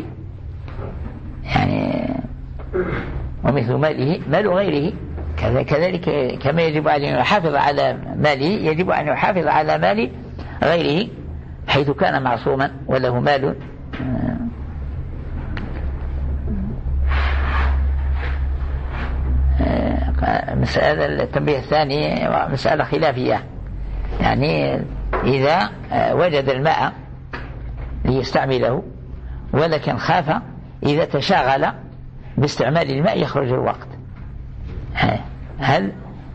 يعني ومثل ماله مال غيره كذلك، كما يجب أن يحافظ على ماله يجب أن يحافظ على مال غيره حيث كان معصوما وله مال. مسألة التنبيه الثاني مسألة خلافية، يعني إذا وجد الماء ليستعمله ولكن خاف إذا تشاغل باستعمال الماء يخرج الوقت، هل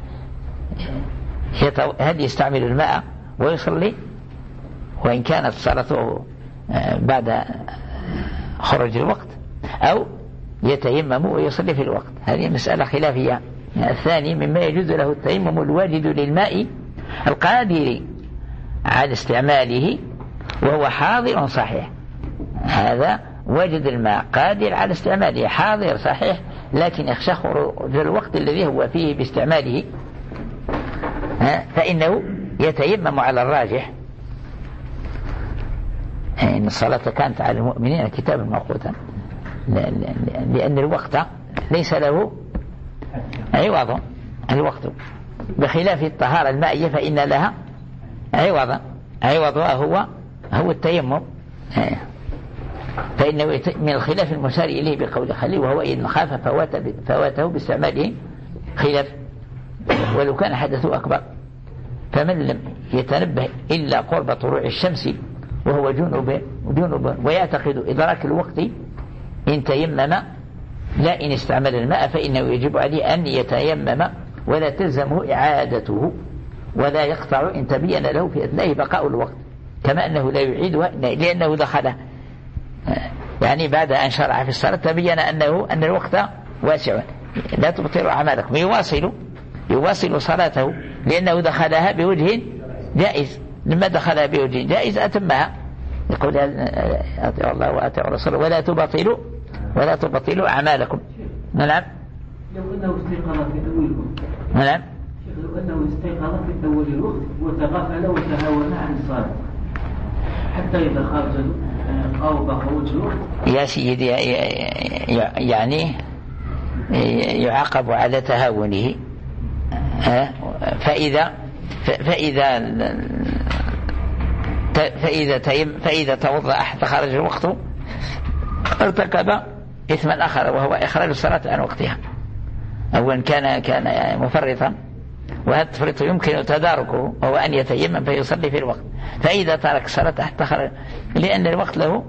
هل يستعمل الماء ويصلي وإن كانت صلاته بعد خروج الوقت، أو يتيمم ويصلي في الوقت؟ هذه مسألة خلافية. الثاني مما يجوز له التيمم الواجد للماء القادر على استعماله وهو حاضر صحيح، هذا وجد الماء قادر على استعماله حاضر صحيح لكن يخشى خروج الوقت الذي هو فيه باستعماله، فإنه يتيمم على الراجح، إن الصلاة كانت على المؤمنين كتابا موقوتا، لأن الوقت ليس له عوض، الوقت بخلاف الطهارة المائية فإن لها عوضا، عوضها هو هو التيمم، فإنه من الخلاف المشار إليه بقول خليل وهو إن خاف فوات فواته باستعماله خلاف، ولو كان حدثه أكبر، فمن لم يتنبه إلا قرب طلوع الشمس وهو جنوب جنوب ويعتقد إدراك الوقت إن تيمم لا إن استعمل الماء فإنه يجب عليه أن يتيمم ولا تلزمه إعادته ولا يقطع إن تبين له في أثناء بقاء الوقت، كما أنه لا يعيدها لأنه دخله، يعني بعد أن شرع في الصلاة تبين أنه أن الوقت واسع، لا تبطل أعمالكم، يواصل يواصل صلاته لأنه دخلها بوجه جائز، لما دخلها بوجه جائز أتمها، يقول أطيعوا الله وأطيعوا الرسول ولا تبطلوا ولا تبطلوا أعمالكم. نعم. لو أنه استيقظ في أول الوقت. نعم. لو أنه استيقظ في أول الوقت وتغافل وتهاون عن الصلاة حتى إذا خرج أو بخروج الوقت. يا سيدي يعني يعاقب على تهاونه، فإذا فإذا فإذا تيم فإذا توضأ حتى خرج الوقت ارتكب إثما آخر وهو إخراج الصلاة عن وقتها، أولا كان كان يعني مفرطا، وهذا التفريط يمكن تداركه وهو أن يتيمم فيصلي في الوقت، فإذا ترك الصلاة حتى خرج لأن الوقت له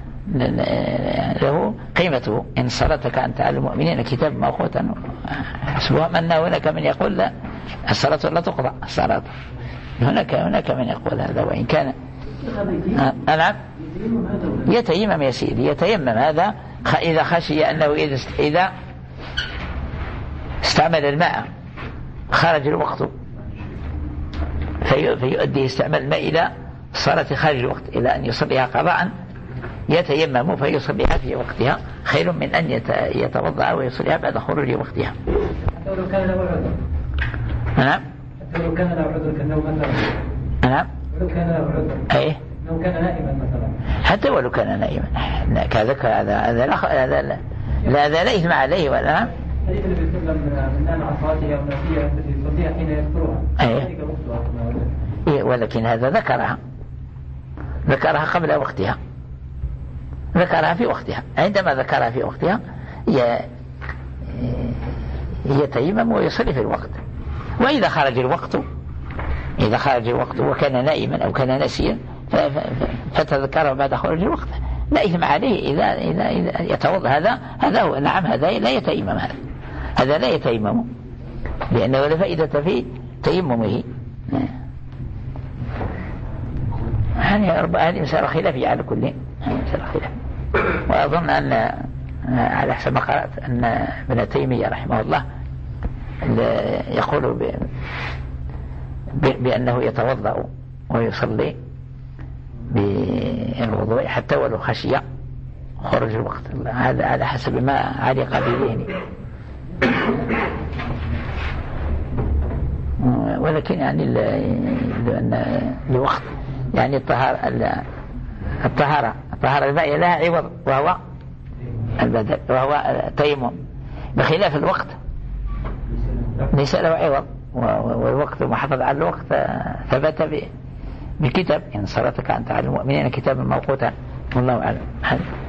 له قيمته، إن الصلاة كانت على المؤمنين كتاب موقوتا حسبهم أن هناك من يقول لا الصلاة لا تقضى الصلاة، هناك هناك من يقول هذا، وإن كان نعم يتيمم يا سيدي يتيمم، هذا إذا خشي أنه إذا استعمل الماء خرج الوقت فيؤدي استعمال الماء إلى الصلاة خارج الوقت إلى أن يصليها قضاء يتيمم فيصليها في وقتها خير من أن يتوضأ ويصليها بعد خروج وقتها. حتى ولو كان له عذر. نعم. حتى ولو كان له عذر كالنوم مثلا. نعم. ولو كان له عذر. أيه. لو كان نائما مثلا. حتى ولو كان نائما كذا هذا هذا لا هذا لا لا هذا لا إثم عليه ولا. نعم. الحديث اللي بيتكلم من نام عن صلاته أو نسيها التي يصليها حين يذكرها. أيه. إيه ولكن هذا ذكرها ذكرها قبل وقتها، ذكرها في وقتها، عندما ذكرها في وقتها يتيمم ويصلي في الوقت، وإذا خرج الوقت إذا خرج الوقت وكان نائما أو كان ناسيا فتذكره بعد خروج الوقت لا إثم عليه إذا إذا إذا يتوضأ. هذا هذا هو. نعم هذا لا يتيمم، هذا هذا لا يتيمم لأنه لا فائدة في تيممه. هذه مسألة خلافية على كل مسألة خلافية. وأظن أن على حسب ما قرأت أن ابن تيمية رحمه الله يقول ب... ب... بأنه يتوضأ ويصلي بالوضوء حتى ولو خشي خروج الوقت، هذا على حسب ما علق بذهني. ولكن يعني لأن الوقت يعني الطهارة الطهارة الطهارة المائية لها عوض وهو البدل وهو التيمم، بخلاف الوقت ليس له عوض، والوقت محافظ على الوقت ثبت بكتاب إن صلاتك أنت على المؤمنين كتابا موقوتا. والله أعلم.